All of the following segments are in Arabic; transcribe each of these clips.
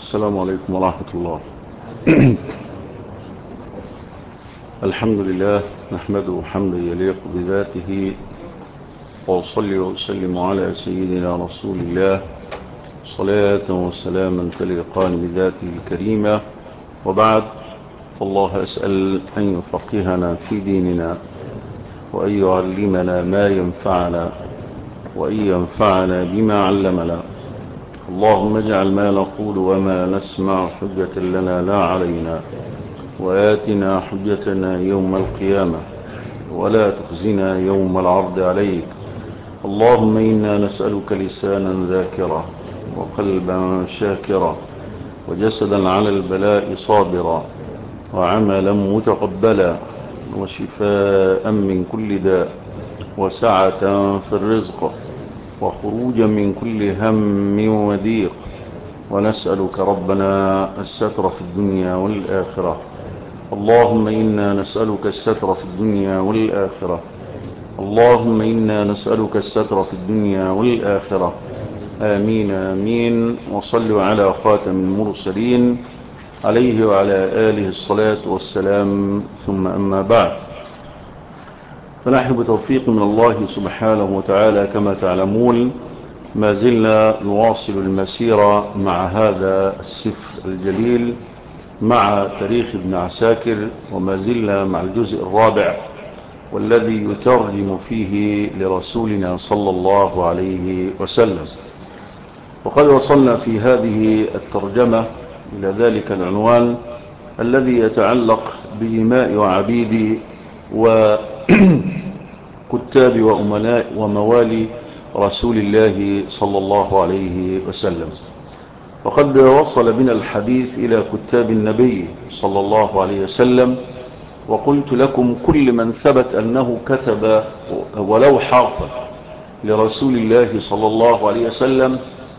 السلام عليكم ورحمة الله. الحمد لله نحمده حمدا يليق بذاته، وأصلي وأسلم على سيدنا رسول الله صلاة وسلاما تليقان بذاته الكريمة، وبعد، فالله أسأل أن يفقهنا في ديننا، وأن يعلمنا ما ينفعنا، وأن ينفعنا بما علمنا. اللهم اجعل ما نقول وما نسمع حجة لنا لا علينا، وآتنا حجتنا يوم القيامة، ولا تخزنا يوم العرض عليك. اللهم إنا نسألك لسانا ذاكرا، وقلبا شاكرا، وجسدا على البلاء صابرا، وعملا متقبلا، وشفاء من كل داء، وسعة في الرزق، وخروجا من كل هم وضيق. ونسألك ربنا الستر في الدنيا والآخرة. اللهم إنا نسألك الستر في الدنيا والآخرة. اللهم إنا نسألك الستر في الدنيا والآخرة. آمين آمين. وصلوا على خاتم المرسلين عليه وعلى آله الصلاة والسلام، ثم أما بعد، فنحن بتوفيق من الله سبحانه وتعالى كما تعلمون ما زلنا نواصل المسيرة مع هذا السفر الجليل، مع تاريخ ابن عساكر، وما زلنا مع الجزء الرابع، والذي يترجم فيه لرسولنا صلى الله عليه وسلم. وقد وصلنا في هذه الترجمة إلى ذلك العنوان الذي يتعلق بإماء وعبيد وكتاب وأمناء وموالي رسول الله صلى الله عليه وسلم. وقد وصل بنا الحديث إلى كتاب النبي صلى الله عليه وسلم، وقلت لكم كل من ثبت أنه كتب ولو حرفا لرسول الله صلى الله عليه وسلم،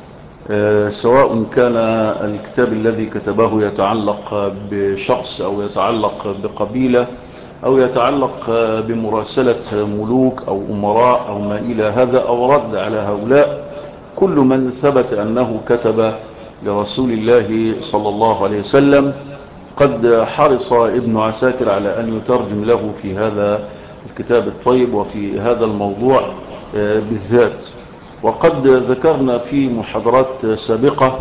سواء كان الكتاب الذي كتبه يتعلق بشخص أو يتعلق بقبيلة أو يتعلق بمراسلة ملوك أو أمراء أو ما إلى هذا، أو رد على هؤلاء، كل من ثبت أنه كتب لرسول الله صلى الله عليه وسلم قد حرص ابن عساكر على أن يترجم له في هذا الكتاب الطيب وفي هذا الموضوع بالذات. وقد ذكرنا في محاضرات سابقة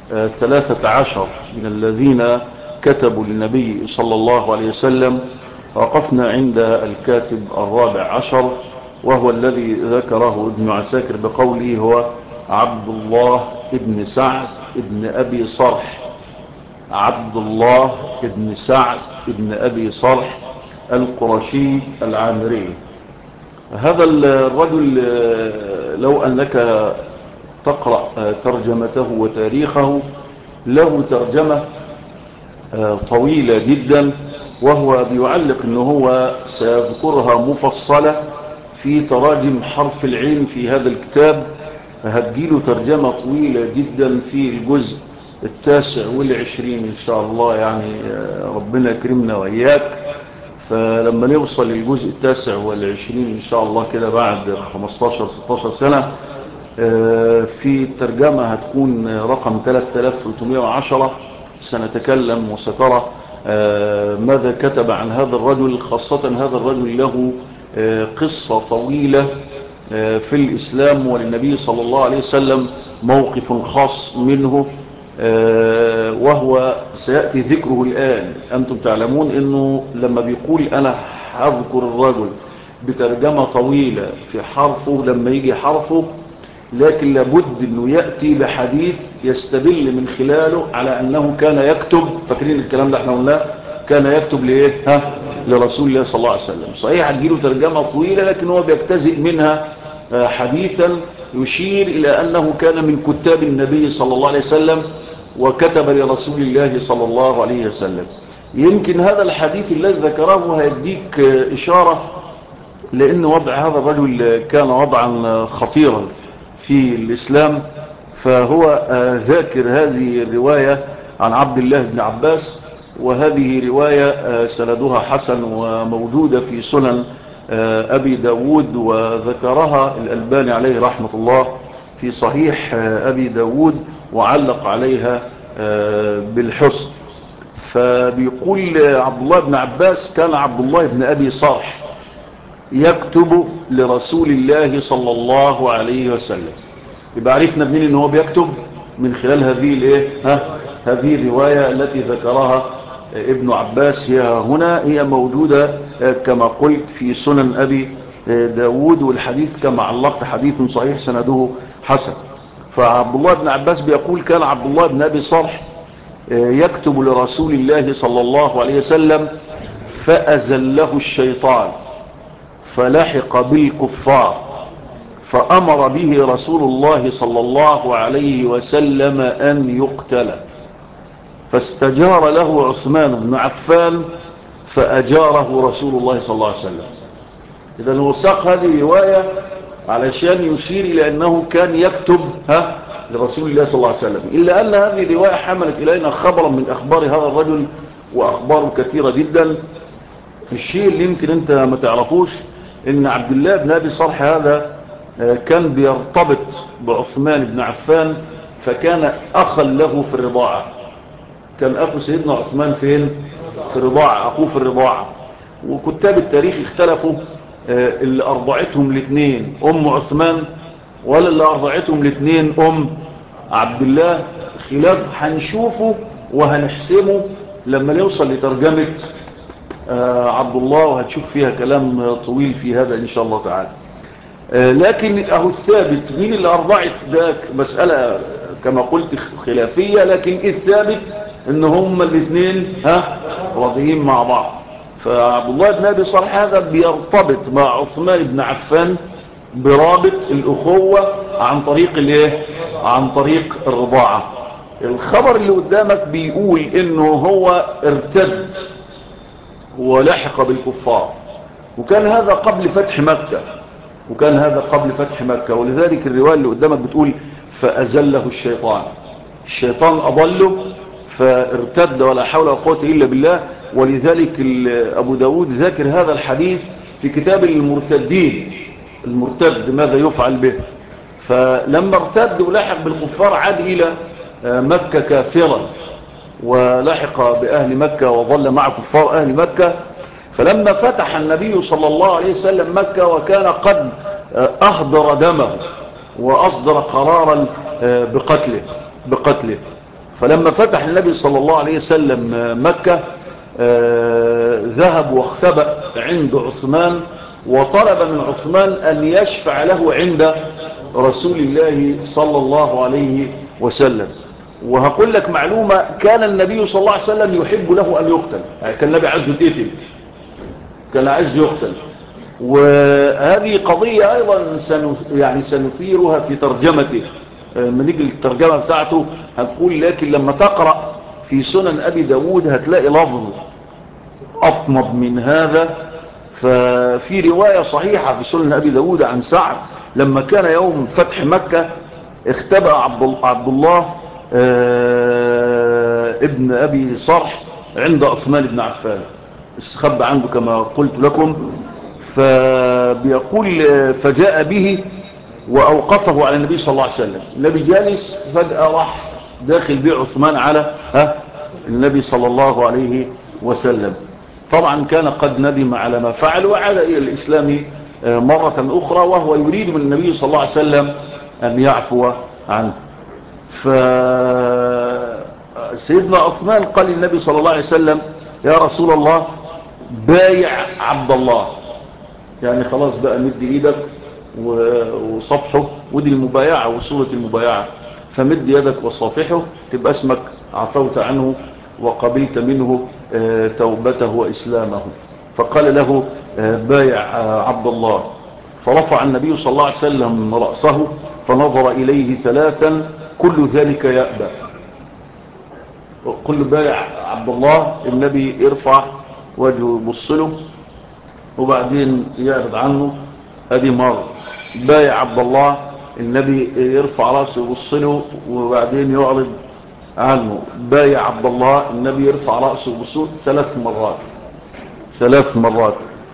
13 من الذين كتبوا للنبي صلى الله عليه وسلم. وقفنا عند الكاتب الرابع عشر، وهو الذي ذكره ابن عساكر بقوله هو عبد الله ابن سعد ابن أبي صرح. عبد الله ابن سعد ابن أبي صرح القرشي العامري. هذا الرجل لو أنك تقرأ ترجمته وتاريخه، له ترجمة طويلة جدا، وهو بيعلق أنه هو سيذكرها مفصلة في تراجم حرف العين في هذا الكتاب. هتجيله ترجمة طويلة جدا في الجزء 29 إن شاء الله، يعني ربنا يكرمنا وإياك. فلما نوصل للجزء 29 إن شاء الله كده بعد 15-16 سنة، في الترجمة هتكون رقم 3310. سنتكلم وسترى ماذا كتب عن هذا الرجل، خاصة هذا الرجل له قصة طويلة في الإسلام، وللنبي صلى الله عليه وسلم موقف خاص منه، وهو سيأتي ذكره الآن. أنتم تعلمون أنه لما بيقول أنا هذكر الرجل بترجمة طويلة في حرفه، لما يجي حرفه، لكن لابد أنه يأتي بحديث يستدل من خلاله على أنه كان يكتب. فاكرين الكلام ده احنا قلناه؟ كان يكتب لإيه؟ لرسول الله صلى الله عليه وسلم. صحيح هتجيله ترجمة طويلة، لكن هو بيجتزئ منها حديثا يشير إلى أنه كان من كتاب النبي صلى الله عليه وسلم وكتب لرسول الله صلى الله عليه وسلم. يمكن هذا الحديث الذي ذكره هيديك إشارة لأن وضع هذا الرجل كان وضعا خطيرا في الإسلام. فهو ذاكر هذه الرواية عن عبد الله بن عباس، وهذه رواية سندها حسن وموجودة في سنن أبي داود، وذكرها الألباني عليه رحمة الله في صحيح أبي داود، وعلق عليها بالحسن. فبيقول عبد الله بن عباس كان عبد الله بن أبي صرح يكتب لرسول الله صلى الله عليه وسلم. يبقى عرفنا منين ان هو بيكتب؟ من خلال هذه الرواية التي ذكرها ابن عباس. هي موجودة كما قلت في سنن أبي داود، والحديث كما علقت حديث صحيح سنده حسن. فعبد الله بن عباس بيقول كان عبد الله بن أبي صرح يكتب لرسول الله صلى الله عليه وسلم فأزله الشيطان فلحق بالكفار فأمر به رسول الله صلى الله عليه وسلم أن يقتل، فاستجار له عثمان بن عفان فأجاره رسول الله صلى الله عليه وسلم. إذن وثق هذه رواية علشان يشير إلى أنه كان يكتب لرسول الله صلى الله عليه وسلم، إلا أن هذه الرواية حملت إلينا خبرا من أخبار هذا الرجل وأخبار كثيرة جدا. الشيء اللي يمكن أنت ما تعرفوش إن عبد الله بن أبي صرح هذا كان بيرتبط بعثمان بن عفان، فكان أخا له في الرضاعة. كان أخو سيدنا عثمان فين؟ في الرضاعة، أخوه في الرضاعة. وكتاب التاريخ اختلفوا اللي أرضعتهم الاثنين أم عثمان ولا اللي أرضعتهم الاثنين أم عبد الله. خلاف هنشوفه وهنحسمه لما نوصل لترجمة عبد الله، وهتشوف فيها كلام طويل في هذا إن شاء الله تعالى. لكن أهو الثابت مين اللي أرضعت ده مسألة كما قلت خلافية، لكن الثابت إن هم الاثنين راضيين مع بعض. فعبد الله بن أبي صرح هذا بيرتبط مع عثمان بن عفان برابط الأخوة عن طريق عن طريق الرضاعة. الخبر اللي قدامك بيقول إنه هو ارتد ولحق بالكفار، وكان هذا قبل فتح مكة. ولذلك الرواية اللي قدامك بتقول فأزله الشيطان أضله فارتد ولا حول ولا قوة إلا بالله. ولذلك أبو داود ذاكر هذا الحديث في كتاب المرتد ماذا يفعل به. فلما ارتد ولحق بالكفار عاد إلى مكة كافرا ولحق بأهل مكة وظل مع كفار أهل مكة. فلما فتح النبي صلى الله عليه وسلم مكة وكان قد أهدر دمه وأصدر قرارا بقتله، فلما فتح النبي صلى الله عليه وسلم مكة ذهب واختبأ عند عثمان وطلب من عثمان أن يشفع له عند رسول الله صلى الله عليه وسلم. وهقول لك معلومة، كان النبي صلى الله عليه وسلم يحب له أن يقتل، كان النبي عايز يتقتل، كان عايز يقتل. وهذه قضية أيضا سنثيرها في ترجمته من نيجي الترجمة بتاعته هنقول. لكن لما تقرأ في سنن أبي داود هتلاقي لفظ أطنب من هذا. ففي رواية صحيحة في سنن أبي داود عن سعد لما كان يوم فتح مكة اختبأ عبد الله ابن أبي صرح عند عثمان بن عفان، استخبى عنده كما قلت لكم. فبيقول فجاء به وأوقفه على النبي صلى الله عليه وسلم. النبي جالس فجأة راح داخل به عثمان على النبي صلى الله عليه وسلم. طبعا كان قد ندم على ما فعل وعاد إلى الإسلام مرة أخرى، وهو يريد من النبي صلى الله عليه وسلم أن يعفو عنه. فسيدنا عثمان قال للنبي صلى الله عليه وسلم يا رسول الله بايع عبد الله، يعني خلاص بقى مد ايدك وصفحه، ودي المبايعة وصورة المبايعة، فمد يدك وصافحه تبقى اسمك عفوت عنه وقبلت منه توبته وإسلامه. فقال له بايع عبد الله. فرفع النبي صلى الله عليه وسلم رأسه فنظر إليه ثلاثا كل ذلك يأبى. كل بايع عبد الله النبي يرفع وجهه يبصله وبعدين يعرض عنه، ادي مرة. بايع عبد الله النبي يرفع راسه يبصله وبعدين يعرض عنه. بايع عبد الله النبي يرفع راسه يبصله 3 مرات.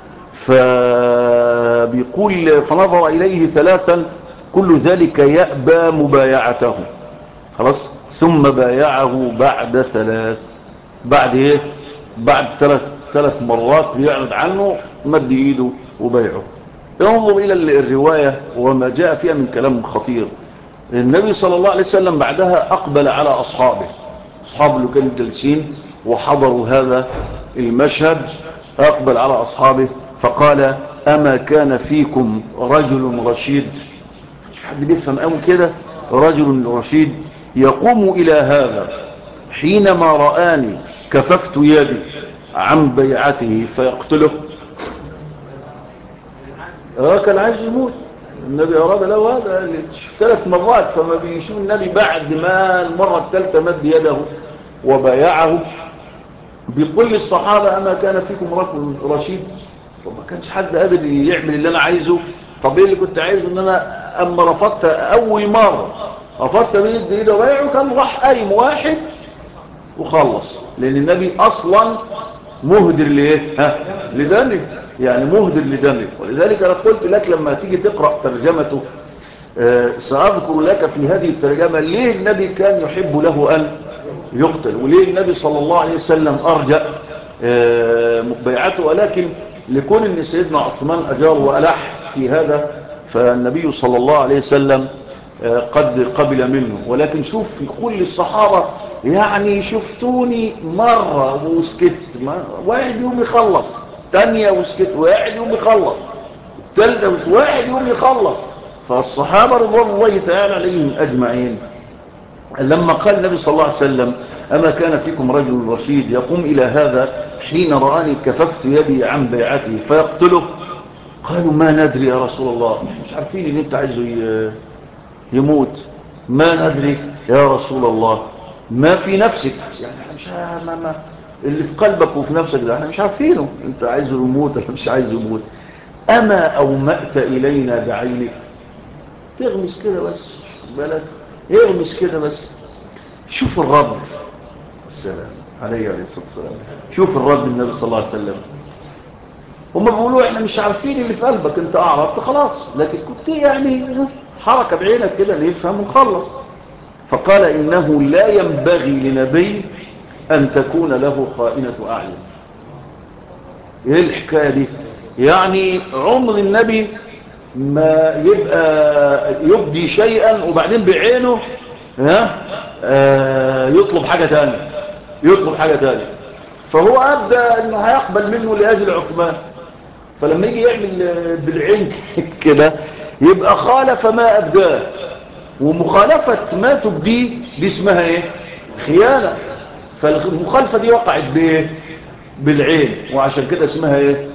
فبيقول فنظر إليه ثلاثا كل ذلك يأبى مبايعته. خلاص ثم بايعه بعد 3. بعد ايه؟ بعد 3 مرات بيعرض عنه، مد ايده وبايعه. انظر الى الرواية وما جاء فيها من كلام خطير. النبي صلى الله عليه وسلم بعدها اقبل على اصحابه اللي كانوا جالسين وحضروا هذا المشهد. اقبل على اصحابه فقال: اما كان فيكم رجل رشيد؟ مش حد بيفهم قوي كده. رجل رشيد يقوم الى هذا حينما رآني كففت يدي عن بيعته فيقتله. كان عايز يموت. النبي أراد له هذا 3 مرات، فما بيشوف النبي بعد ما المرة الثالثة مد يده وبايعه بيقول للصحابة: أما كان فيكم رجل رشيد؟ طب ما كانش حد قادر يعمل اللي أنا عايزه. طب إيه اللي كنت عايزه؟ إن أنا أما رفضت أول مرة رفضت بيد إيده وبايعه، كان راح قايم واحد وخلص. لأن النبي أصلا مهدر لإيه؟ لدمه، يعني مهدر لدمه. ولذلك أنا قلت لك لما تيجي تقرأ ترجمته سأذكر لك في هذه الترجمة ليه النبي كان يحب له أن يقتل، وليه النبي صلى الله عليه وسلم أرجأ بيعته. ولكن لكون أن سيدنا عثمان أجار وألح في هذا، فالنبي صلى الله عليه وسلم قد قبل منه. ولكن شوف يقول للصحابة: يعني شفتوني مرة وسكت، واحد يوم يخلص، تانية وسكت، واحد يوم يخلص، تالتة واحد يوم يخلص. فالصحابة رضوان الله تعالى عليهم أجمعين لما قال النبي صلى الله عليه وسلم: أما كان فيكم رجل رشيد يقوم إلى هذا حين رآني كففت يدي عن بيعته فيقتله، قالوا: ما ندري يا رسول الله، مش عارفين ان انت عايزه يموت. ما ندري يا رسول الله ما في نفسك، يعني مش ما اللي في قلبك وفي نفسك ده احنا مش عارفينه، انت عايزه يموت ولا مش عايزه يموت. اما اومأت الينا بعينك، تغمس كده بس، بالك يغمس كده بس. شوف الرد، السلام عليه الصلاة والسلام. شوف الرد النبي صلى الله عليه وسلم. هم بيقولوا احنا مش عارفين اللي في قلبك، انت اعرفت خلاص، لكن كنت يعني حركة بعينك كده نفهم ونخلص. فقال: انه لا ينبغي لنبي ان تكون له خائنة اعين. ايه الحكاية دي؟ يعني عمر النبي ما يبقى يبدي شيئا وبعدين بعينه يطلب حاجة تانية. فهو أبدى أنه هيقبل منه لأجل عثمان، فلما يجي يعمل بالعين كده يبقى خالف ما أبداه. ومخالفة ما تبديه دي اسمها ايه؟ خيانة. فالمخالفة دي وقعت بايه؟ بالعين، وعشان كده اسمها ايه؟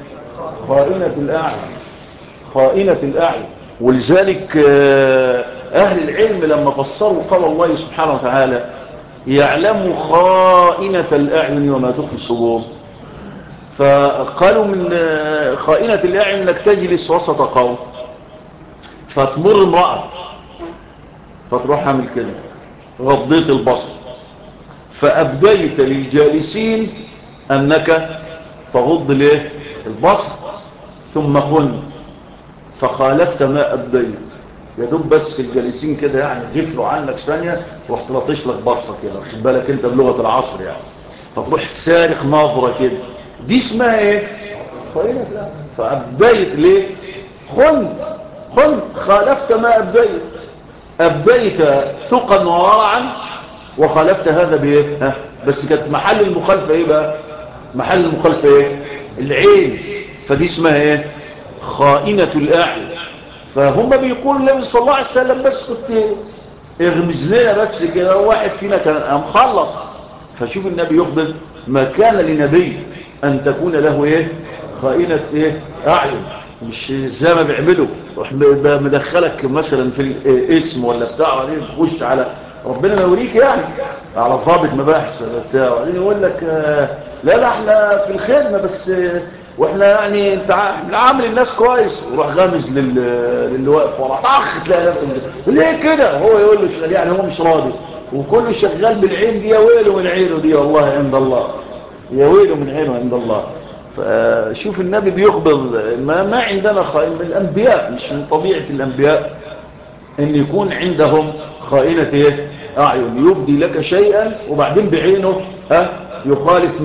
خائنة الأعين. ولذلك أهل العلم لما فسروا قال الله سبحانه وتعالى: يعلم خائنة الأعين وما تخفي الصدور، فقالوا من خائنة الأعين انك تجلس وسط قوم فتمر امرأة فتروح عامل كده، غضيت البصر، فأبديت للجالسين أنك تغض ليه البصر، ثم خنت فخالفت ما أبديت. يدوب بس الجالسين كده يعني غفلوا عنك ثانية، رحت لطش لك بصة كده، خد بالك انت بلغة العصر يعني، فتروح سارق ناظرة كده. دي اسمها ايه؟ خائنة. لا، فأبديت ليه؟ خنت خالفت ما أبديت تقا وورعا وخالفت هذا بايه؟ بس كانت محل المخالفة ايه بقى؟ محل المخالفة ايه؟ العين. فدي اسمها ايه؟ خائنة الأعين. فهم بيقولوا النبي صلى الله عليه وسلم بس كنت اغمز لنا بس كده، واحد فينا كان مخلص. فشوف النبي يخبر: ما كان لنبي أن تكون له ايه؟ خائنة ايه؟ أعين. مش زي ما بيعملوا مدخلك مثلا في الاسم ولا بتاع، وبعدين تخش على ربنا ما يوريك يعني على ضابط مباحث بتاع، وبعدين يقول لك لا احنا في الخدمة بس، واحنا يعني انت عامل الناس كويس، وراح غامز للي واقف ورا طخ تلاقي نفسه ليه كده. هو يقول له شغال، يعني هو مش راضي، وكله شغال بالعين دي. يا ويله من عينه دي والله عند الله، يا ويله من عينه عند الله. فشوف النبي بيخبر ما عندنا خائن من الأنبياء، مش من طبيعة الأنبياء ان يكون عندهم خائنة ايه؟ أعين يبدي لك شيئا وبعدين بعينه يخالف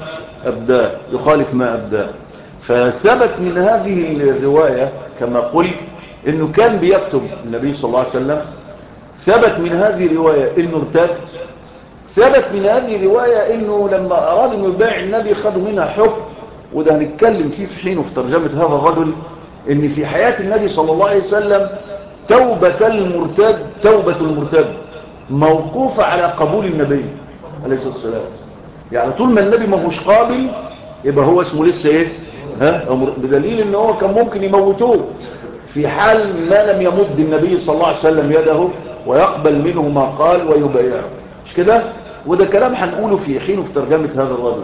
ما أبداه. فثبت من هذه الرواية كما قلت إنه كان بيكتب النبي صلى الله عليه وسلم. ثبت من هذه الرواية إنه ارتد. ثبت من هذه الرواية إنه لما أراد إنه يبايع النبي خدوا منها حكم، وده هنتكلم فيه في حينه في ترجمة هذا الرجل، إن في حياة النبي صلى الله عليه وسلم توبة المرتد موقوفة على قبول النبي عليه الصلاة والسلام. يعني طول ما النبي ما هوش قابل يبقى هو اسمه لسه ايه بدليل ان هو كان ممكن يموتوه في حال ما لم يمد النبي صلى الله عليه وسلم يده ويقبل منه ما قال ويبايعه، مش كده؟ وده كلام هنقوله في حينه في ترجمة هذا الرجل.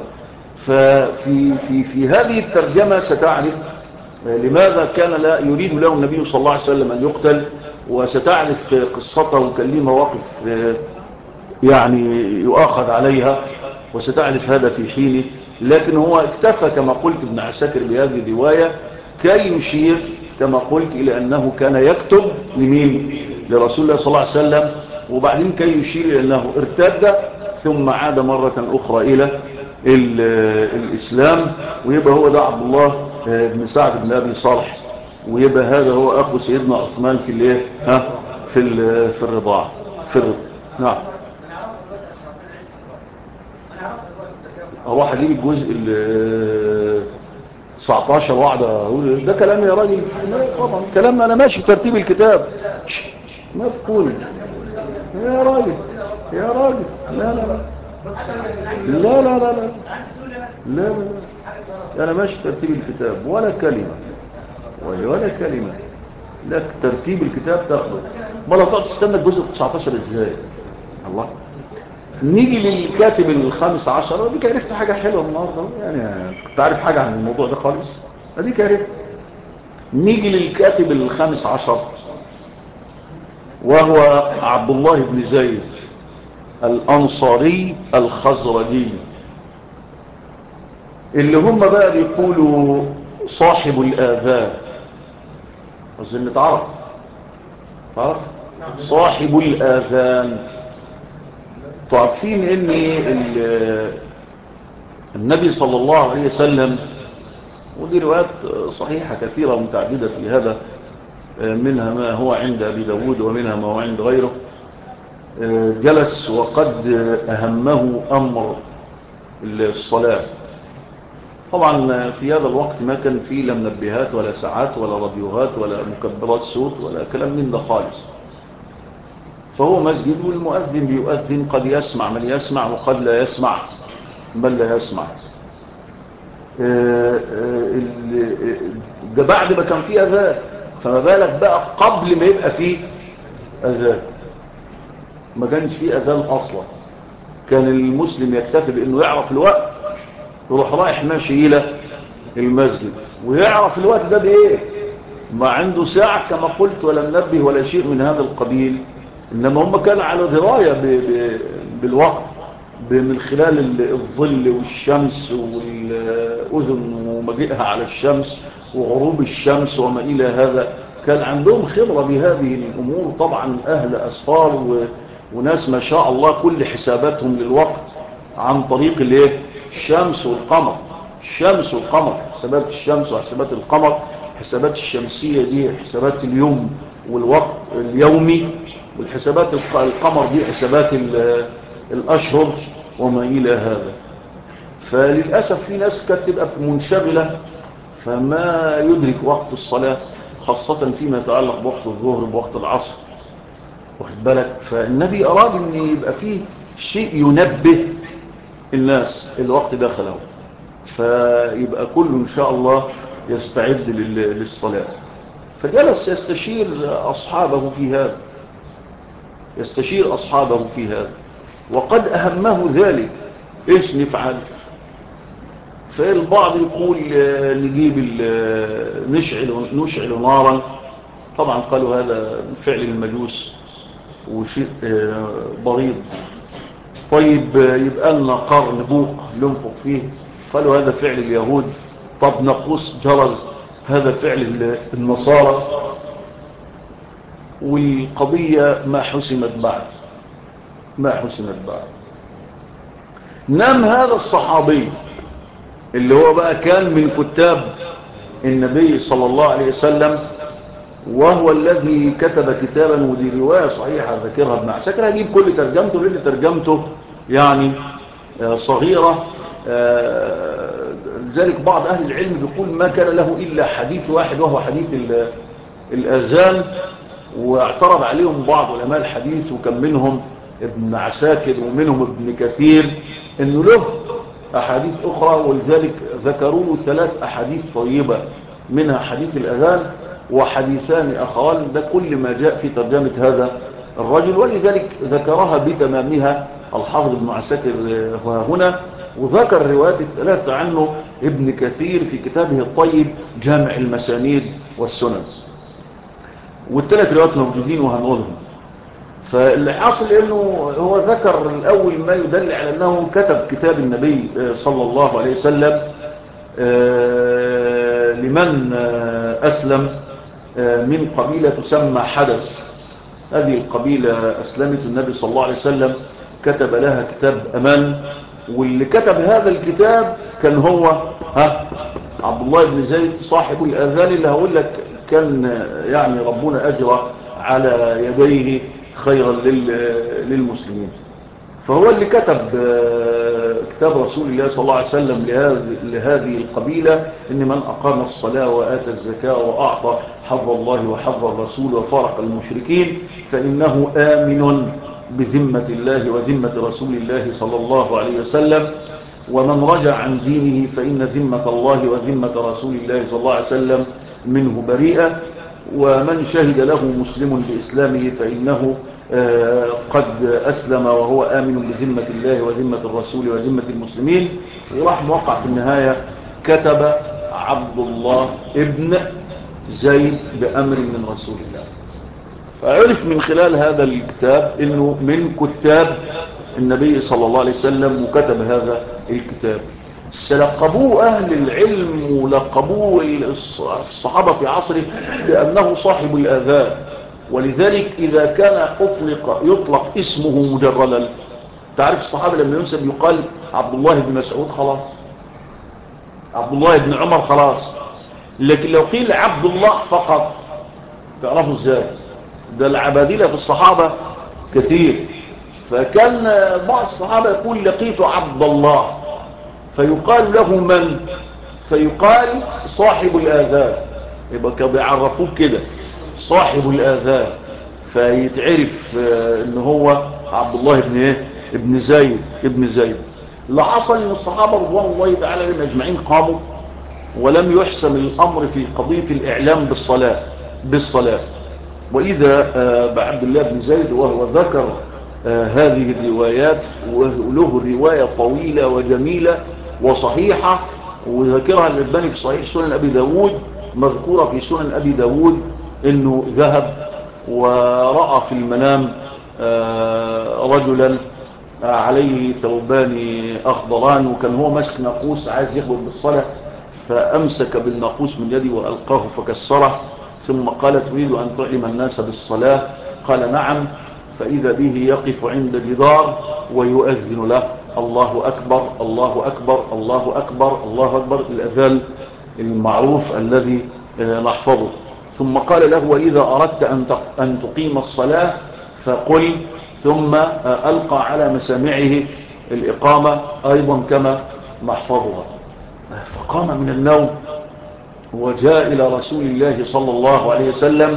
في هذه الترجمة ستعرف لماذا كان لا يريد له النبي صلى الله عليه وسلم أن يقتل، وستعرف قصته وكان ليه مواقف يعني يؤاخذ عليها، وستعرف هذا في حينه. لكن هو اكتفى كما قلت ابن عساكر بهذه الرواية كي يشير كما قلت إلى أنه كان يكتب لمين؟ لرسول الله صلى الله عليه وسلم، وبعدين كي يشير إلى أنه ارتد ثم عاد مرة أخرى إلى الإسلام، ويبقى هو ده عبد الله بن سعد بن أبي صالح، ويبقى هذا هو أخو سيدنا عثمان في الايه في الرضاعة نعم. اروح اجيب الجزء 19 واحده اقول ده كلام يا راجل؟ طبعا كلام انا ماشي بترتيب الكتاب. ما تقول يا راجل لا انا ماشي بترتيب الكتاب ولا كلمه لك ترتيب الكتاب تاخده. ما لو تقعد تستنى الجزء 19 ازاي؟ الله. نيجي للكاتب الخامس عشر، وديك عرفت حاجة حلوة النهاردة، يعني كنت عارف حاجة عن الموضوع ده خالص، اديك عرفت. نيجي للكاتب الخامس عشر وهو عبد الله بن زيد الأنصاري الخزرجي، اللي هم بقى بيقولوا صاحب الآذان. أظن تعرف صاحب الآذان. تعرفين ان النبي صلى الله عليه وسلم، ودي روايات صحيحة كثيرة ومتعددة في هذا، منها ما هو عند أبي داود ومنها ما هو عند غيره، جلس وقد أهمه أمر الصلاة. طبعا في هذا الوقت ما كان فيه لا منبهات ولا ساعات ولا راديوهات ولا مكبرات صوت ولا كلام من ده خالص. فهو مسجد والمؤذن بيؤذن، قد يسمع من يسمع وقد لا يسمع بل لا يسمع. ده بعد ما كان فيه أذان، فما بالك بقى قبل ما يبقى فيه أذان. ما كانش فيه أذان أصلا، كان المسلم يكتفي بأنه يعرف الوقت يروح رايح ماشي إلى المسجد ويعرف الوقت ده بإيه. ما عنده ساعة كما قلت ولا منبه ولا شيء من هذا القبيل، إنما هم كانوا على دراية بالوقت من خلال الظل والشمس والأذن ومجيئها على الشمس وغروب الشمس وما إلى هذا. كان عندهم خبرة بهذه الأمور طبعا، أهل أسفار وناس ما شاء الله كل حساباتهم للوقت عن طريق الشمس والقمر. حسابات الشمس وحسابات القمر، حسابات الشمسية دي حسابات اليوم والوقت اليومي، والحسابات القمر دي حسابات الأشهر وما إلى هذا. فللأسف في ناس كانت تبقى منشغلة فما يدرك وقت الصلاة، خاصة فيما يتعلق بوقت الظهر بوقت العصر، واخد بالك. فالنبي أراد أن يبقى فيه شيء ينبه الناس الوقت دخله، فيبقى كله إن شاء الله يستعد للصلاة. فجلس يستشير أصحابه في هذا، وقد أهمه ذلك. إيش نفعل؟ فالبعض يقول نجيب نشعل نارا. طبعا قالوا هذا فعل المجوس وشيء بغيض. طيب يبقى لنا قرن بوق ننفق فيه. قالوا هذا فعل اليهود. طب نقص جرز، هذا فعل النصارى. والقضية ما حسمت بعد. ما حسنت بعد. نام هذا الصحابي اللي هو بقى كان من كتاب النبي صلى الله عليه وسلم، وهو الذي كتب كتابا، ودي رواية صحيحة ذكرها ابن عساكر، هجيب كل ترجمته لأن ترجمته يعني صغيرة. لذلك بعض أهل العلم بيقول ما كان له إلا حديث واحد وهو حديث الآذان، واعترض عليهم بعض علماء الحديث وكان منهم ابن عساكر ومنهم ابن كثير انه له احاديث اخرى، ولذلك ذكروا له 3 احاديث طيبة، منها حديث الاذان وحديثان اخران، ده كل ما جاء في ترجمة هذا الرجل، ولذلك ذكرها بتمامها الحافظ ابن عساكر هنا، وذكر الروايات ال3 عنه ابن كثير في كتابه الطيب جامع المسانيد والسنن، وال3 روايات موجودين وهنقولهم. فاللي حاصل انه هو ذكر الاول ما يدل على انه كتب كتاب النبي صلى الله عليه وسلم لمن اسلم من قبيلة تسمى حدث. هذه القبيلة اسلمت النبي صلى الله عليه وسلم، كتب لها كتاب امان، واللي كتب هذا الكتاب كان هو عبد الله بن زيد صاحب الاذان، اللي هقول لك كان يعني ربنا اجرى على يديه خيرا للمسلمين. فهو اللي كتب كتاب رسول الله صلى الله عليه وسلم لهذه القبيلة، إن من أقام الصلاة وآتى الزكاة وأعطى حظ الله وحظ الرسول وفارق المشركين فإنه آمن بذمة الله وذمة رسول الله صلى الله عليه وسلم، ومن رجع عن دينه فإن ذمة الله وذمة رسول الله صلى الله عليه وسلم منه بريئة، ومن شهد له مسلم بإسلامه فإنه قد أسلم وهو آمن بذمة الله وذمة الرسول وذمة المسلمين. وراح موقع في النهاية كتب عبد الله ابن زيد بأمر من رسول الله. فعرف من خلال هذا الكتاب أنه من كتاب النبي صلى الله عليه وسلم، وكتب هذا الكتاب. سلقبوه أهل العلم ولقبوه الصحابة في عصره بأنه صاحب الآذان، ولذلك إذا كان يطلق اسمه مجردا، تعرف الصحابة لما ينسب يقال عبد الله بن مسعود خلاص، عبد الله بن عمر خلاص، لكن لو قيل عبد الله فقط تعرفوا ازاي؟ ده العبادلة في الصحابة كثير، فكان بعض الصحابة يقول لقيت عبد الله، فيقال له من؟ فيقال صاحب الآذان، يبقى كانوا بيعرفوه كده صاحب الآذان، فيتعرف ان هو عبد الله ابن زيد ابن زيد. اللي حصل ان الصحابة رضوان الله تعالى عليهم اجمعين قاموا ولم يحسم الامر في قضية الاعلام بالصلاة، واذا بعبد الله بن زيد وهو ذكر هذه الروايات، وله رواية طويلة وجميلة وصحيحة، وذكرها الألباني في صحيح سنن أبي داود، مذكورة في سنن أبي داود إنه ذهب ورأى في المنام رجلا عليه ثوبان أخضران، وكان هو ماسك ناقوس عايز يخبر بالصلاة، فأمسك بالناقوس من يدي وألقاه فكسره، ثم قال تريد أن تعلم الناس بالصلاة؟ قال نعم. فإذا به يقف عند جدار ويؤذن له الله أكبر الله أكبر الله أكبر الله أكبر، الأذان المعروف الذي نحفظه. ثم قال له وإذا أردت أن تقيم الصلاة فقل، ثم ألقى على مسامعه الإقامة أيضا كما نحفظها. فقام من النوم وجاء إلى رسول الله صلى الله عليه وسلم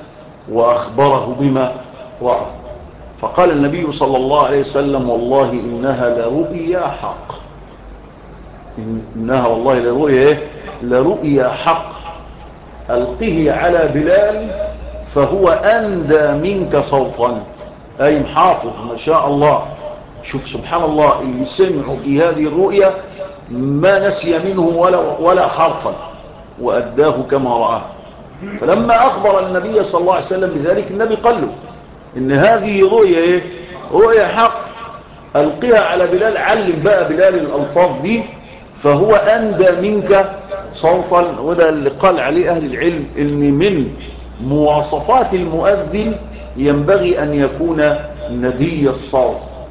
وأخبره بما رأى، فقال النبي صلى الله عليه وسلم والله إنها لرؤيا حق، إنها والله لرؤيا حق، ألقه على بلال فهو أندى منك صوتا، أي محافظ ما شاء الله. شوف سبحان الله، اللي سمعوا في هذه الرؤيا ما نسي منه ولا حرفا، وأداه كما رآه. فلما أخبر النبي صلى الله عليه وسلم بذلك، النبي قال له إن هذه رؤيا حق، ألقيها على بلال، علم بقى بلال الألفاظ دي، فهو أندى منك صوتا. وده اللي قال عليه أهل العلم إن من مواصفات المؤذن ينبغي أن يكون ندي الصوت،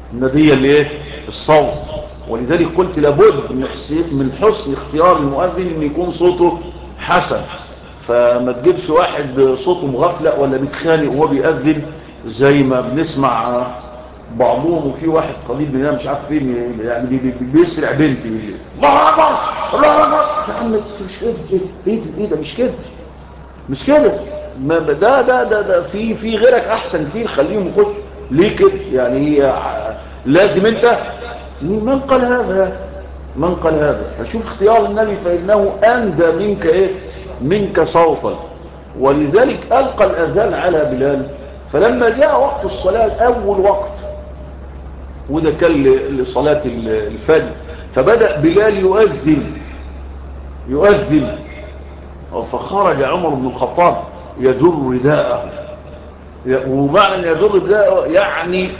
الندية اللي ايه؟ الصوت. ولذلك قلت لابد من حسن اختيار المؤذن ان يكون صوته حسن. فما تجيبش واحد صوته مغفلق ولا بيتخانق وهو بيأذن زي ما بنسمع بعضهم. وفي واحد قريب مننا مش عارف فين يعني بيسرع بنتي، الله اكبر الله اكبر يا عم، مش كده، ايه ده، مش كده ده في غيرك احسن كتير، خليهم يخشوا ليه كده يعني؟ لازم انت. من قال هذا؟ فشوف اختيار النبي، فانه اندى منك ايه؟ منك صوتا. ولذلك القى الاذان على بلال. فلما جاء وقت الصلاه اول وقت، وده كان لصلاه الفجر، فبدا بلال يؤذن. فخرج عمر بن الخطاب يجر رداءه. ومعنى ان يجر رداءه يعني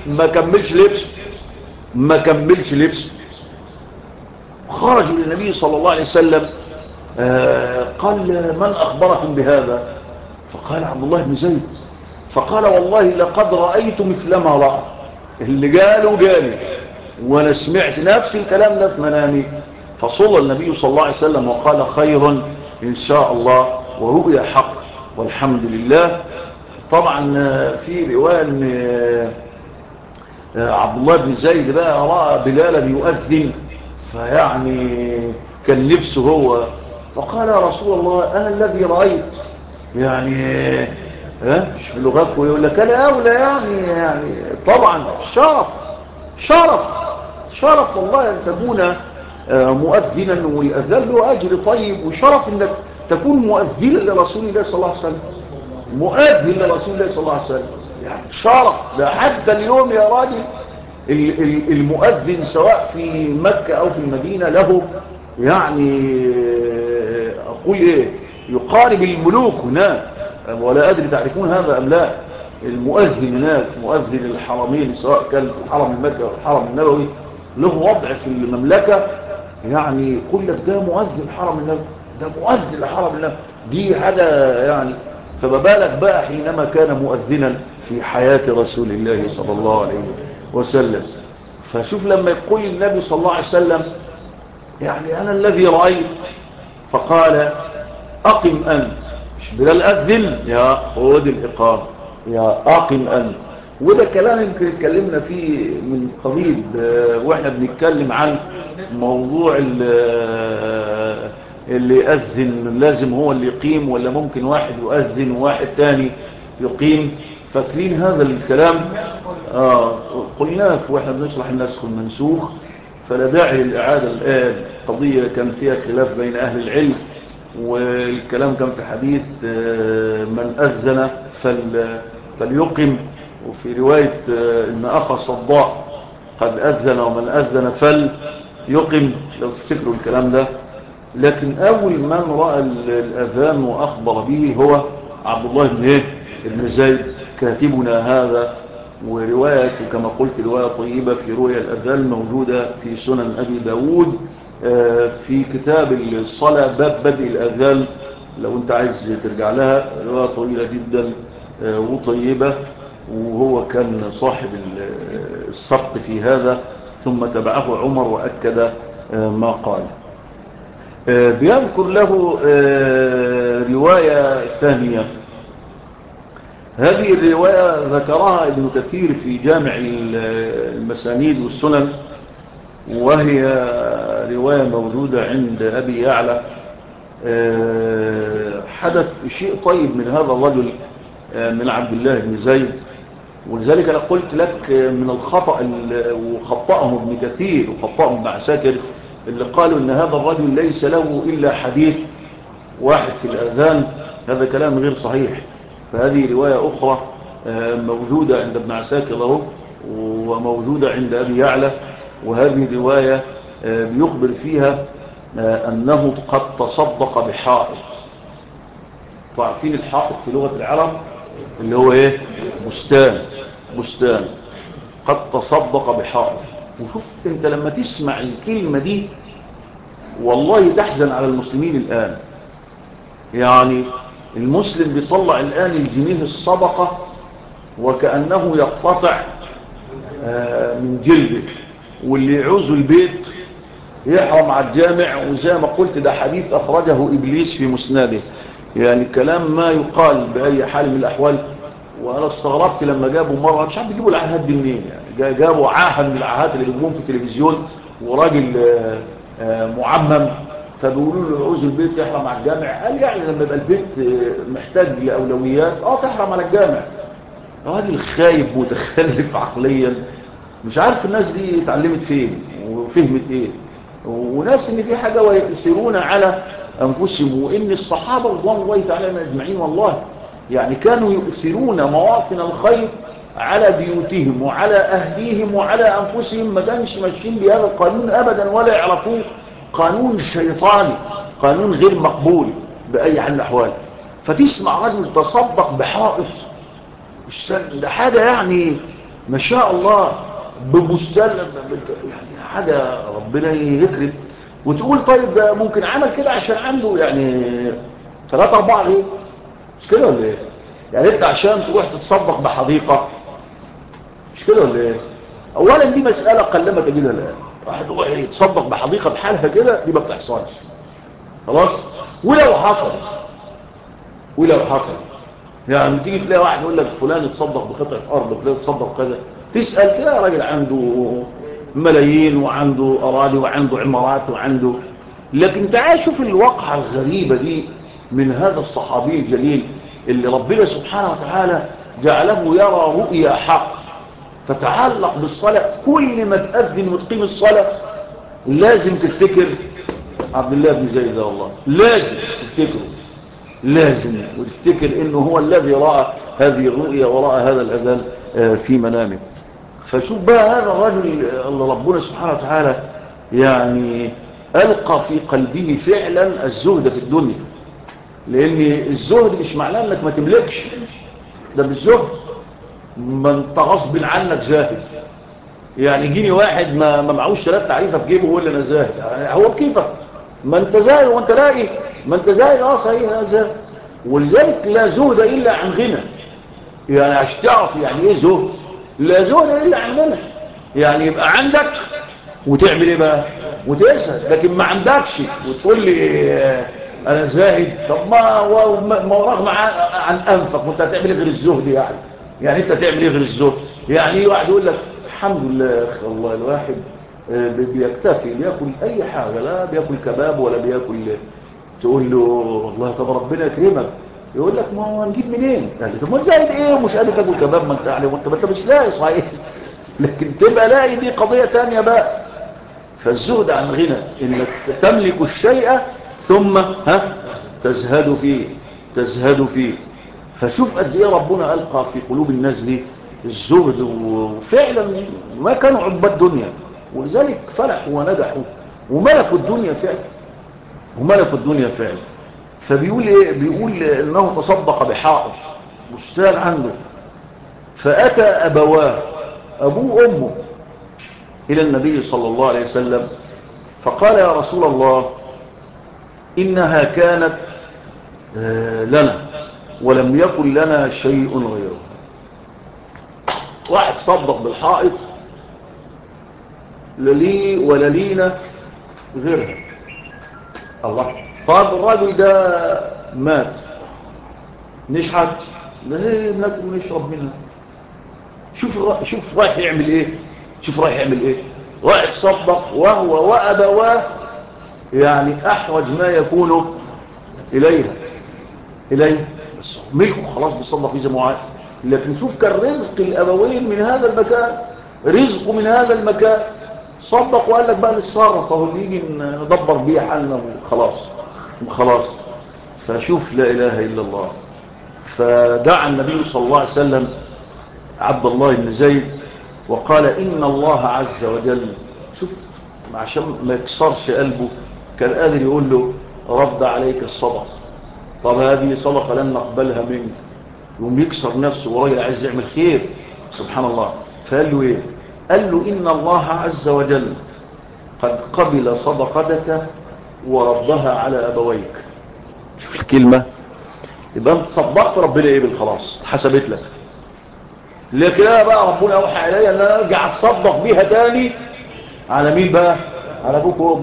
ما كملش لبس. خرج للنبي صلى الله عليه وسلم، قال من أخبركم بهذا؟ فقال عبد الله بن زيد. فقال والله لقد رأيت مثل ما رأى. اللي قالوا وانا سمعت نفس الكلام ده في منامي. فصلى النبي صلى الله عليه وسلم وقال خير إن شاء الله، ورؤيا حق والحمد لله. طبعا في رواية ان عبد الله بن زيد بقى رأى بلالا يؤذن، فيعني كان نفسه هو. فقال يا رسول الله أنا الذي رأيت يعني مش بلغتكم يقول لك أنا أولى يعني طبعا شرف والله أن تكون مؤذنا، والأذان له أجر طيب، وشرف أنك تكون مؤذنا لرسول الله صلى الله عليه وسلم، مؤذن لرسول الله صلى الله عليه وسلم. يعني شرف ده حتى اليوم يا راجل. المؤذن سواء في مكة أو في المدينة له يعني أقول إيه يقارب الملوك هناك، ولا أدري تعرفون هذا أم لا. المؤذن هناك مؤذن الحرمين سواء كان في الحرم المكي أو الحرم النبوي له وضع في المملكة. يعني يقول لك ده مؤذن الحرم النبوي، ده مؤذن الحرم النبوي، دي حاجة يعني. فما بالك بقى حينما كان مؤذنا في حياة رسول الله صلى الله عليه وسلم. فشوف لما يقول النبي صلى الله عليه وسلم يعني أنا الذي رأيت، فقال أقم أنت، مش بلال أذن يا خذ الإقامة يا أقم أنت. وده كلام يمكن اتكلمنا فيه من قريب واحنا بنتكلم عن موضوع اللي يأذن لازم هو اللي يقيم، ولا ممكن واحد يؤذن وواحد تاني يقيم. فاكرين هذا الكلام؟ قلناه واحنا بنشرح النسخ المنسوخ، فلا داعي للإعادة الآن. قضية كان فيها خلاف بين أهل العلم، والكلام كان في حديث من أذن فليقم، وفي رواية إن أخا صداع قد أذن ومن أذن فليقم، لو تفتكروا الكلام ده. لكن أول من رأى الأذان وأخبر به هو عبد الله بن زيد كاتبنا هذا. وروايته كما قلت رواية طيبة في رؤيا الأذان موجودة في سنن أبي داود في كتاب الصلاة باب بدء الأذان، لو أنت عايز ترجع لها. رواية طويلة جدا وطيبة، وهو كان صاحب السبق في هذا، ثم تبعه عمر وأكد ما قال. بيذكر له رواية ثانية. هذه الرواية ذكرها ابن كثير في جامع المسانيد والسنن، وهي رواية موجودة عند أبي يعلى. حدث شيء طيب من هذا الرجل من عبد الله بن زيد، ولذلك أنا قلت لك من الخطأ وخطأهم ابن كثير وخطأهم ابن عساكر اللي قالوا ان هذا الرجل ليس له إلا حديث واحد في الأذان. هذا كلام غير صحيح. فهذه رواية أخرى موجودة عند ابن عساكر وموجودة عند أبي يعلى، وهذه رواية بيخبر فيها أنه قد تصدق بحائط. تعرفين الحائط في لغة العرب اللي هو ايه؟ بستان. قد تصدق بحائط. وشوف انت لما تسمع الكلمة دي والله تحزن على المسلمين الآن. يعني المسلم بيطلع الآن الجنيه الصدقة وكأنه يقتطع من جلده، واللي يعوز البيت يحرم على الجامع. وزي ما قلت ده حديث أخرجه إبليس في مسنده، يعني كلام ما يقال بأي حال من الأحوال. وأنا استغربت لما جابوا مرة، مش عارف يجيبوا العاهات دي منين، يعني جابوا عاهة من العاهات اللي بيجيبوهم في التلفزيون، وراجل معمم، فبيقولوا له عوز البيت يحرم على الجامع. قال يعني لما يبقى البيت محتاج لأولويات تحرم على الجامع. راجل خايب متخلف عقليا، مش عارف الناس دي اتعلمت فين وفهمت ايه. وناس ان في حاجة ويؤثرون على انفسهم، وان الصحابة رضوان الله تعالى اجمعين والله يعني كانوا يؤثرون مواطن الخير على بيوتهم وعلى اهليهم وعلى انفسهم. ما كانش ماشيين بهذا القانون ابدا، ولا يعرفوه قانون شيطاني، قانون غير مقبول باي حال من الاحوال. فتسمع رجل تصدق بحائط، ده حاجة يعني ما شاء الله، بمستلم يعني حاجة ربنا يكرم. وتقول طيب ده ممكن عمل كده عشان عنده يعني 3-4 غير، مش كده ولا ايه؟ يعني انت عشان تروح تتصدق بحديقة، مش كده ولا ايه؟ اولا دي مسألة قلما تجدها الان، واحد يروح يتصدق بحديقة بحالها كده، دي ما بتحصلش خلاص. ولو حصل يعني تيجي تلاقي واحد يقول لك فلان اتصدق بقطعة ارض، فلان اتصدق كذا، تسأل تلاقي راجل عنده ملايين وعنده اراضي وعنده عمارات وعنده. لكن تعال شوف الواقعة الغريبة دي من هذا الصحابي الجليل اللي ربنا سبحانه وتعالى جعله يرى رؤيا حق تتعلق بالصلاة. كل ما تأذن وتقيم الصلاة لازم تفتكر عبد الله بن زيد ده، والله لازم تفتكره، لازم وتفتكر انه هو الذي رأى هذه الرؤيا ورأى هذا الأذان في منامه. فشوف بقى هذا الرجل اللي ربنا سبحانه وتعالى يعني ألقى في قلبه فعلا الزهد في الدنيا. لأن الزهد مش معناه أنك ما تملكش، ده بالزهد ما انت غصب عنك زاهد. يعني يجيني واحد ما معهوش 3 تعريفة في جيبه ويقول لي أنا زاهد، هو بكيفك؟ ما انت زاهد وانت لاقي، ما انت زاهد صحيح زاهد. ولذلك لا زهد إلا عن غنى. يعني عشان تعرف يعني ايه زهد، لا زهد إلا عن غنى. يعني يبقى عندك وتعمل ايه بقى وتسهد، لكن ما عندكش وتقول لي انا زاهد. طب ما رغم عن انفك وانت هتعمل ايه غير الزهد؟ يعني انت تعمل ايه غير الزهد؟ يعني واحد يقول لك الحمد لله يا اخي والله الواحد بيكتفي بياكل اي حاجه، لا بياكل كباب ولا بياكل. تقول له والله طب ربنا يكرمك، يقول لك ما هو هنجيب منين؟ يعني طب ما زايد ايه ومش قادر تاكل كباب؟ ما انت يعني وانت مش لاقي صحيح. لكن تبقى لاقي دي قضيه ثانيه بقى. فالزهد عن غنى انك تملك الشيء ثم تزهد فيه. فشوف قد ايه ربنا القى في قلوب الناس دي الزهد، وفعلا ما كانوا عباد دنيا، ولذلك فرحوا ونجحوا وملكوا الدنيا فعلا. فبيقول ايه؟ بيقول انه تصدق بحائط بستان عنده، فاتى ابواه، ابوه وامه، إلى النبي صلى الله عليه وسلم، فقال يا رسول الله إنها كانت لنا ولم يكن لنا شيء غيره. واحد صدق بالحائط لا لي ولا لينا غيرها. الله، طب الراجل ده مات، نشحت لا ناكل ونشرب منها. شوف رايح يعمل ايه؟ رايح صدق وهو وأبواه يعني أحوج ما يكون إليه بس ملكه خلاص بيصدق في زموعات. لكن شوف كان رزق الأبوين من هذا المكان، رزقه من هذا المكان، صدق وقال لك بقى نتصرف اهو نيجي ندبر بيه حالنا وخلاص. فشوف لا إله إلا الله. فدعا النبي صلى الله عليه وسلم عبد الله بن زيد وقال إن الله عز وجل، شوف عشان ما يكسرش قلبه، كان قادر يقول له رد عليك الصدقة، طب هذه صدقة لن نقبلها منك، يوم يكسر نفسه وراجل عايز يعمل خير سبحان الله. فقال له ايه؟ قال له إن الله عز وجل قد قبل صدقتك وردها على أبويك. شوف الكلمة، يبقى انت صدقت ربنا ايه بالخلاص، حسبت لك. لكن انا بقى ربنا اوحى الي ان انا ارجع اتصدق بيها تاني على مين بقى؟ على ابوك وامك.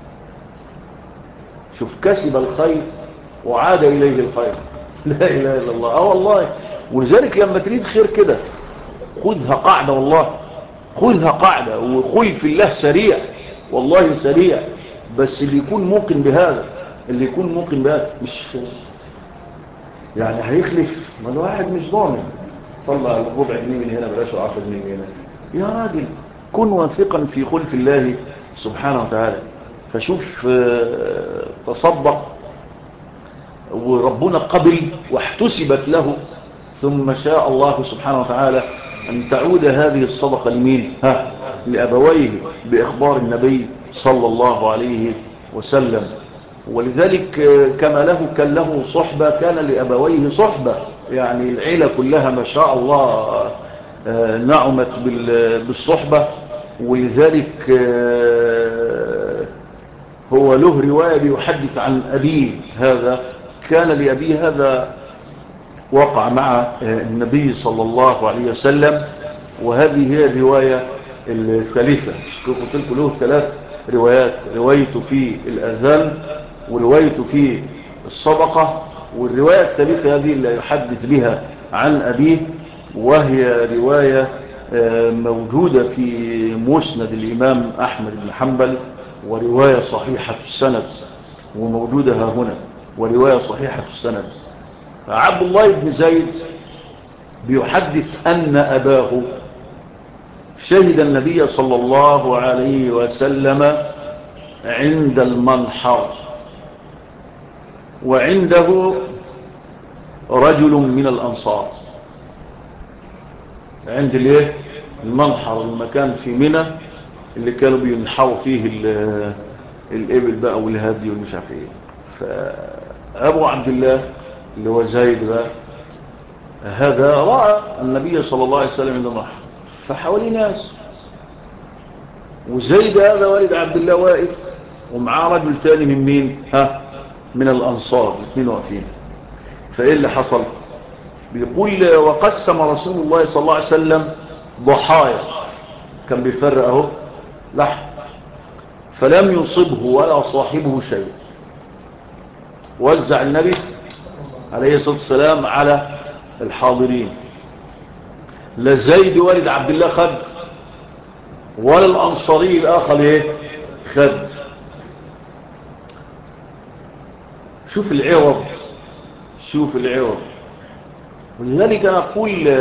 شوف، كسب الخير وعاد اليه الخير. لا اله الا الله. والله. ولذلك لما تريد خير كده خذها قاعده، والله خذها قاعده، وخل في الله سريع، والله سريع. بس اللي يكون موقن بهذا، اللي يكون موقن بهذا، مش يعني هيخلف. ما الواحد مش ضامن، طلع ربع جنيه من هنا بلاش 10 جنيه من هنا. يا راجل كن واثقا في خلف الله سبحانه وتعالى. فشوف تصدق وربنا قبل واحتسبت له، ثم شاء الله سبحانه وتعالى أن تعود هذه الصدقة لمين؟ لأبويه، بإخبار النبي صلى الله عليه وسلم. ولذلك كما كان له صحبة، كان لأبويه صحبة، يعني العيلة كلها ما شاء الله نعمت بالصحبة. ولذلك هو له رواية بيحدث عن أبيه هذا، كان لأبيه هذا وقع مع النبي صلى الله عليه وسلم. وهذه هي الرواية الثالثة. قلت لكم له 3 روايات: روايته في الأذان، وروايته في الصدقة، والرواية الثالثة هذه اللي يحدث بها عن أبيه، وهي رواية موجودة في مسند الإمام أحمد بن حنبل، ورواية صحيحة السند، وموجودة ها هنا، ورواية صحيحة السند. عبد الله بن زيد بيحدث أن أباه شهد النبي صلى الله عليه وسلم عند المنحر، وعنده رجل من الأنصار. عند المنحر، المكان في منى اللي كانوا بينحروا فيه الإبل بقى والهدي والمش عارف ايه. فأبو عبد الله اللي هو زيد بقى هذا رأى النبي صلى الله عليه وسلم عند المنحر، فحوالي ناس، وزيد هذا والد عبد الله واقف، ومعاه رجل تاني من مين؟ من الأنصار، الاثنين واقفين. فإيه اللي حصل؟ بيقول: وقسم رسول الله صلى الله عليه وسلم ضحايا، كان بيفرق اهو لحم، فلم يصبه ولا صاحبه شيء. وزع النبي عليه الصلاة والسلام على الحاضرين. لا زيد والد عبد الله خد، ولا الأنصاري الآخر خد. شوف العوض، شوف العوض. ولذلك أنا أقول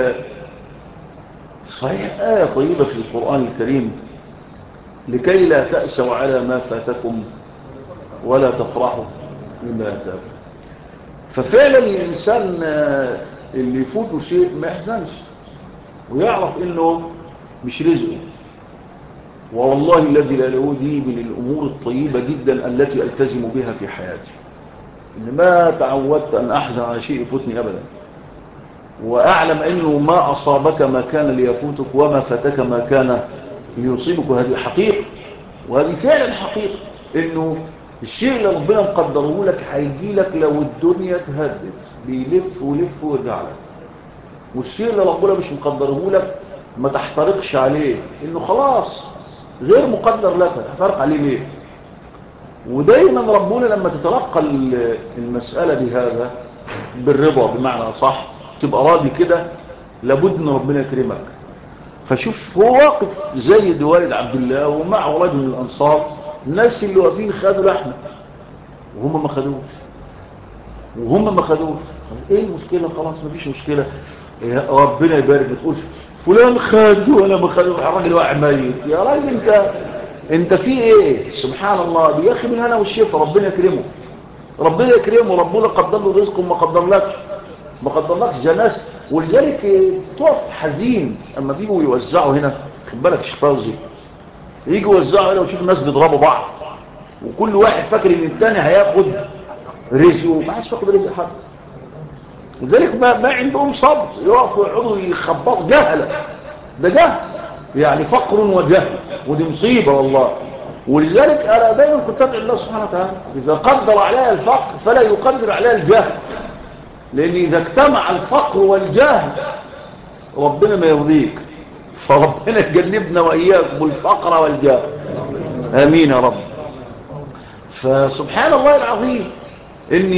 صحيح آية طيبة في القرآن الكريم: لكي لا تأسوا على ما فاتكم ولا تفرحوا بما أتاكم. ففعلا الإنسان اللي يفوته شيء ما يحزنش، ويعرف إنه مش رزقه. والله الذي لا له دي من الأمور الطيبة جدا التي ألتزم بها في حياتي، إن ما تعودت أن أحزن على شيء يفوتني أبدا، وأعلم أنه ما أصابك ما كان ليفوتك، وما فاتك ما كان ليصيبك. هذه حقيقة، وهذه فعلا حقيقة، إنه الشيء اللي ربنا مقدره لك هيجي لك لو الدنيا تهدد، بيلف ولف ويرجع لك. والشيء اللي ربنا مش مقدره لك ما تحترقش عليه، إنه خلاص غير مقدر لك، تحترق عليه ليه؟ ودايما ربنا لما تتلقى المسألة بهذا بالرضا، بمعنى صح، تبقى راضي كده، لابد ان ربنا يكرمك. فشوف هو واقف زيد والد عبد الله ومعه رجل من الأنصار، الناس اللي واقفين خدوا لحمة وهم ما خدوش. ايه المشكلة؟ خلاص ما فيش مشكلة، ربنا يبارك. ما تقولش فلان خد وانا ما خد، الراجل واقع ميت. يا راجل انت في ايه؟ سبحان الله. بياخي من هنا والشفا، ربنا يكرمه، ربنا قدر له رزق وما قدرلكش جناس. ولذلك تقف حزين اما بيجوا يوزعوا هنا. خد بالك شيخ فوزي، يجوا يوزعوا هنا وشوف الناس بيضربوا بعض، وكل واحد فاكر ان الثاني هياخد رزقه. ما حدش ياخد رزق حد. ولذلك ما عندهم صبر، يقفوا يقعدوا يخبطوا. جهله، ده جهل، يعني فقر وجهل، ودي مصيبه والله. ولذلك انا دايما كنت ادعو الله سبحانه وتعالى اذا قدر عليها الفقر فلا يقدر عليها الجهل، لان اذا اجتمع الفقر والجهل ربنا ما يرضيك. فربنا يجنبنا وإياكم الفقر والجاه، آمين يا رب. فسبحان الله العظيم ان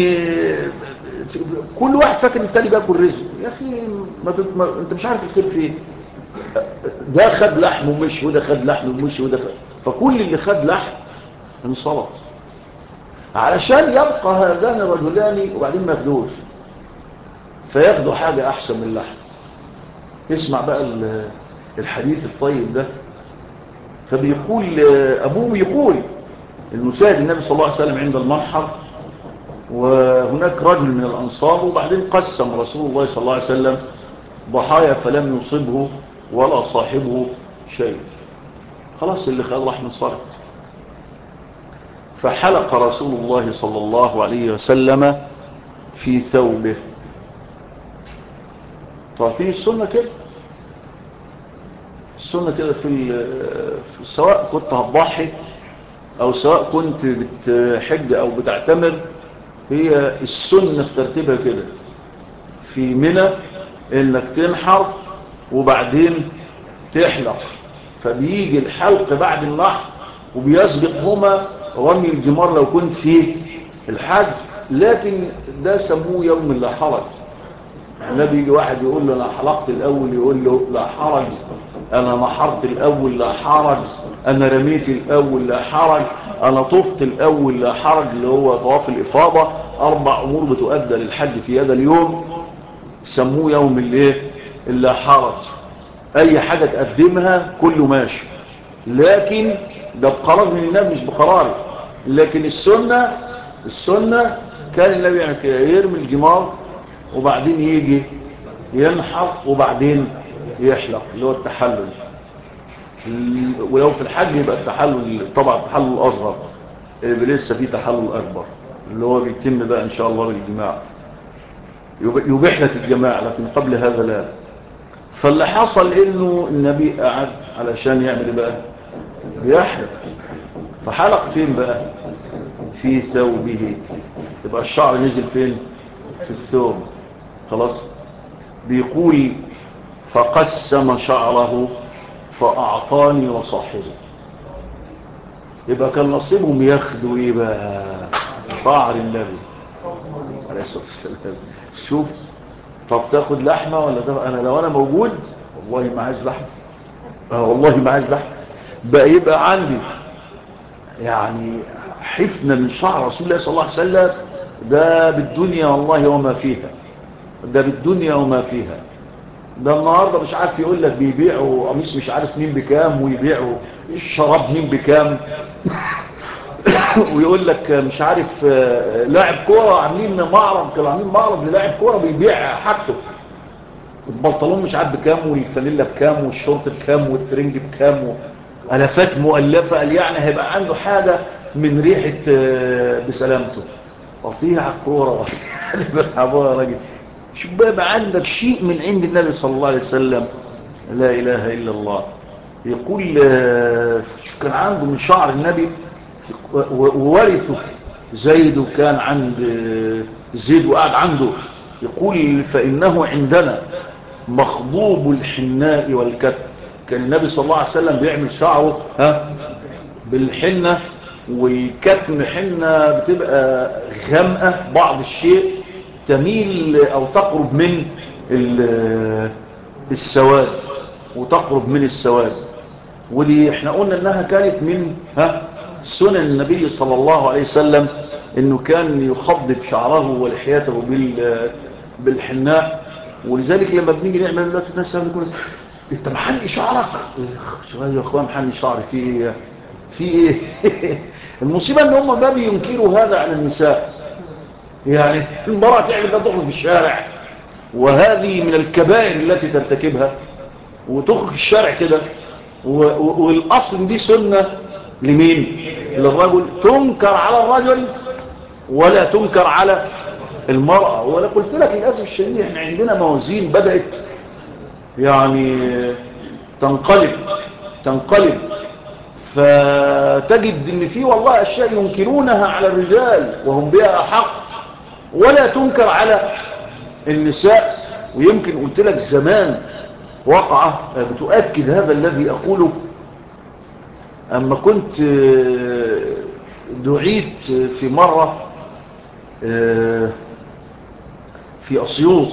كل واحد فاكر التاني بياكل رزق. يا اخي انت مش عارف الخير فين. ده خد لحم ومشي، وده خد لحم ومشي، وده فكل اللي خد لحم انصرف علشان يبقى هذان الرجلان وبعدين ما ياخدوش، فياخدوا حاجة احسن من اللحم. اسمع بقى الحديث الطيب ده. فبيقول ابوه بيقول انه شاهد النبي صلى الله عليه وسلم عند المنحر، وهناك رجل من الانصار، وبعدين قسم رسول الله صلى الله عليه وسلم ضحايا فلم يصبه ولا صاحبه شيء. خلاص اللي خد راح منصرف. فحلق رسول الله صلى الله عليه وسلم في ثوبه. تعرفين السنة كده؟ السنة كده في سواء كنت هتضحي او سواء كنت بتحج او بتعتمر، هي السنة في ترتيبها كده. في منى انك تنحر وبعدين تحلق، فبيجي الحلق بعد النحر وبيسبقهما رمي الجمار لو كنت في الحج. لكن ده سموه يوم لا حرج. النبي يجي واحد يقول له انا حلقت الاول، يقول له لا حرج. انا نحرت الاول لا حرج. انا رميت الاول لا حرج. انا طفت الاول لا حرج، اللي هو طواف الافاضه. 4 امور بتؤدى للحج في هذا اليوم، سموه يوم الايه اللا حرج. اي حاجه تقدمها كله ماشي، لكن ده بقرار من النبي مش بقراري. لكن السنه كان النبي يعني كده يرمي الجمار وبعدين يجي ينحر وبعدين يحلق، اللي هو التحلل. ولو في الحج يبقى التحلل طبعا التحلل الاصغر، لسه في تحلل اكبر اللي هو بيتم بقى ان شاء الله بالجماع، يبيح لك الجماع، لكن قبل هذا لا. فاللي حصل انه النبي قعد علشان يعمل بقى يحلق. فحلق فين بقى؟ في ثوبه. يبقى الشعر نزل فين؟ في الثوب. خلاص. بيقول فقسم شعره فأعطاني وصاحبه. يبقى كان نصيبهم ياخدوا ايه بقى؟ شعر النبي عليه الصلاة والسلام. شوف، طب تاخد لحمة ولا تاخد؟ انا لو انا موجود والله ما عايز لحمة، والله ما عايز لحمة. بقى يبقى عندي يعني حفنة من شعر رسول الله صلى الله عليه وسلم، ده بالدنيا والله وما فيها، ده بالدنيا وما فيها. ده النهاردة مش عارف يقول لك بيبيعوا قميص مش عارف مين بكام، ويبيعوا الشراب مين بكام ويقول لك مش عارف لاعب كورة عاملين معرض، كانوا عاملين معرض للاعب كورة بيبيع حاجته، البنطلون مش عارف بكام، والفانيلا بكام، والشورت بكام، والترنج بكام، ألفات مؤلفة. قال يعني هيبقى عنده حاجة من ريحة بسلامته. قطيع الكورة بالحبوة يا راجل. شوف بقى عندك شيء من عند النبي صلى الله عليه وسلم، لا إله إلا الله. يقول شوف كان عنده من شعر النبي، وورثه زيد، وكان عند زيد وقعد عنده. يقول فإنه عندنا مخضوب الحناء والكتم. كان النبي صلى الله عليه وسلم بيعمل شعره بالحنة، والكتم حنة بتبقى غامقة بعض الشيء، تميل أو تقرب من السواد، وتقرب من السواد. ودي احنا قلنا انها كانت من سنن النبي صلى الله عليه وسلم، انه كان يخضب شعره ولحياته بالحناء. ولذلك لما بنيجي نعمل دلوقتي الناس يقول انت محني شعرك يا اخوان، محني شعري في ايه المصيبه ان هم ما بينكروا هذا على النساء. يعني المراه تعمل ده تخرج في الشارع، وهذه من الكبائر التي ترتكبها، وتخرج في الشارع كده. والاصل دي سنه لمين؟ للرجل، تنكر على الرجل ولا تنكر على المرأة. ولا قلت لك للأسف الشديد احنا عندنا موازين بدأت يعني تنقلب، فتجد ان في والله اشياء ينكرونها على الرجال وهم بها احق، ولا تنكر على النساء. ويمكن قلت لك زمان وقعة بتؤكد هذا الذي أقوله. أما كنت دعيت في مرة في أسيوط،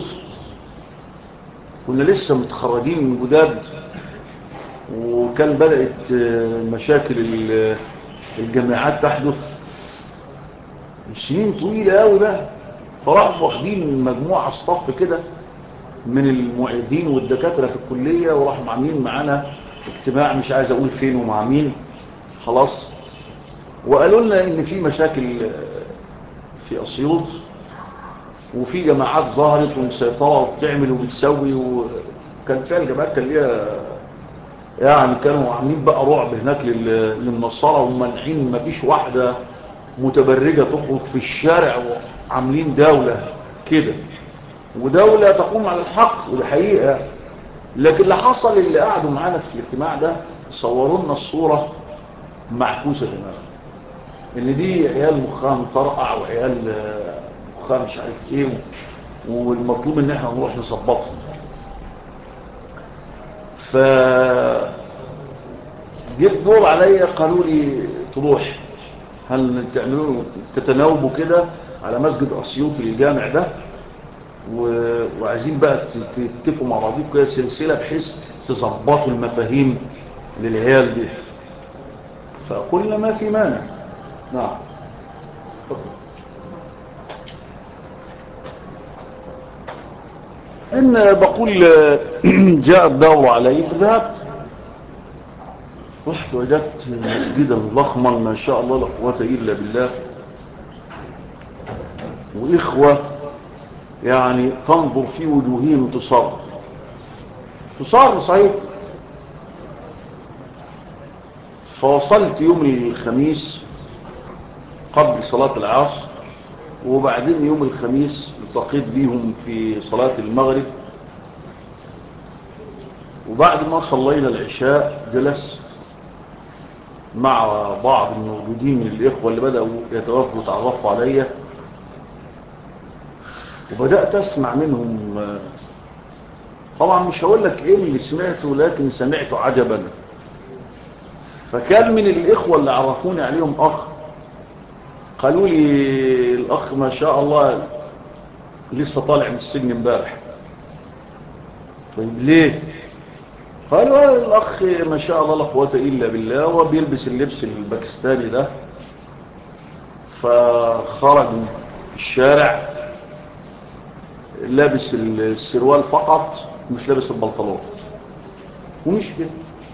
كنا لسه متخرجين من جداد، وكان بدأت مشاكل الجامعات تحدث، سنين طويلة قوي بقى. فراحوا واخدين مجموعة صف كده من المعيدين والدكاترة في الكلية، وراحوا عاملين معانا اجتماع، مش عايز اقول فين ومع مين، خلاص. وقالوا لنا ان في مشاكل في اسيوط، وفي جماعات ظهرت ومسيطرة وبتعمل وبتسوي، وكان فيها الجماعات كان ليها يعني، كانوا عاملين بقى رعب هناك للنصارى، ومنعين ما فيش واحدة متبرجة تخرج في الشارع، وعاملين دولة كده، ودولة تقوم على الحق، ودي حقيقة. لكن اللي حصل، اللي قعدوا معانا في الاجتماع ده صوروا لنا الصورة معكوسة تماما، ان دي عيال مخها مطرقع، وعيال مخها مش عارف ايه، والمطلوب ان احنا نروح نظبطهم. ف جيت دور عليا، قالوا لي تروح، هل تعملوا تتناوبوا كده على مسجد اسيوط الجامع ده، وعايزين بقى تتفقوا مع بعضكم كده سلسله بحيث تظبطوا المفاهيم للعيال دي. فقلنا ما في مانع. نعم. ان بقول جاء الدور علي فذهبت، رحت وجدت مسجدا ضخما ما شاء الله لا قوه الا بالله، واخوه يعني تنظر في وجوههم تصار صحيح. فوصلت يوم الخميس قبل صلاة العصر، وبعدين يوم الخميس التقيت بيهم في صلاة المغرب، وبعد ما صلينا العشاء جلست مع بعض الموجودين من الإخوة اللي بدأوا يتوافقوا وتعرفوا عليا، وبدأت أسمع منهم. طبعا مش هقول لك إيه اللي سمعته، لكن سمعته عجبا. فكان من الإخوة اللي عرفوني عليهم أخ، قالوا لي الأخ ما شاء الله لسه طالع من السجن امبارح. طيب ليه؟ قالوا الأخ ما شاء الله لا قوة إلا بالله، وبيلبس اللبس الباكستاني ده، فخرج في الشارع لابس السروال فقط، مش لابس البنطلون، ومش كده.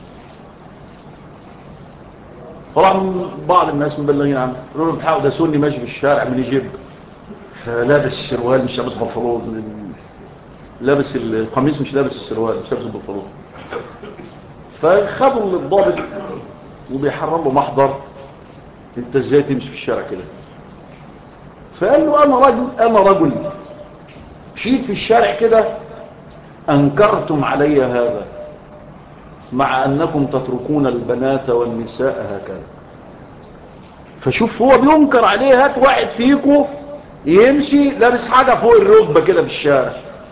طبعا بعض الناس مبلغين عنه، قالوا له بحاول ده سني ماشي في الشارع من يجيب، فلابس السروال مش لابس بنطلون، لابس القميص مش لابس السروال مش لابس البنطلون. فخدوا الضابط وبيحرموا محضر، انت ازاي تمشي في الشارع كده؟ فقال له انا رجل مشيت في الشارع كده، انكرتم علي هذا، مع انكم تتركون البنات والنساء هكذا. فشوف هو بينكر عليه، هات واحد فيكم يمشي لابس حاجة فوق الركبة كده في الشارع،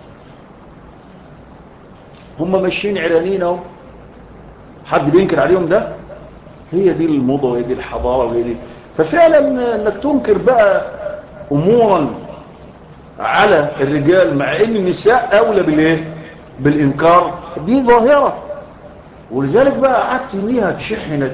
هم ماشيين عرانين اهو، حد بينكر عليهم ده؟ هي دي الموضة، وهي دي الحضارة، وهي دي. ففعلا انك تنكر بقى امورا على الرجال، مع ان النساء اولى بالايه؟ بالانكار، دي ظاهرة. ولذلك بقى قعدت يميها تشحن،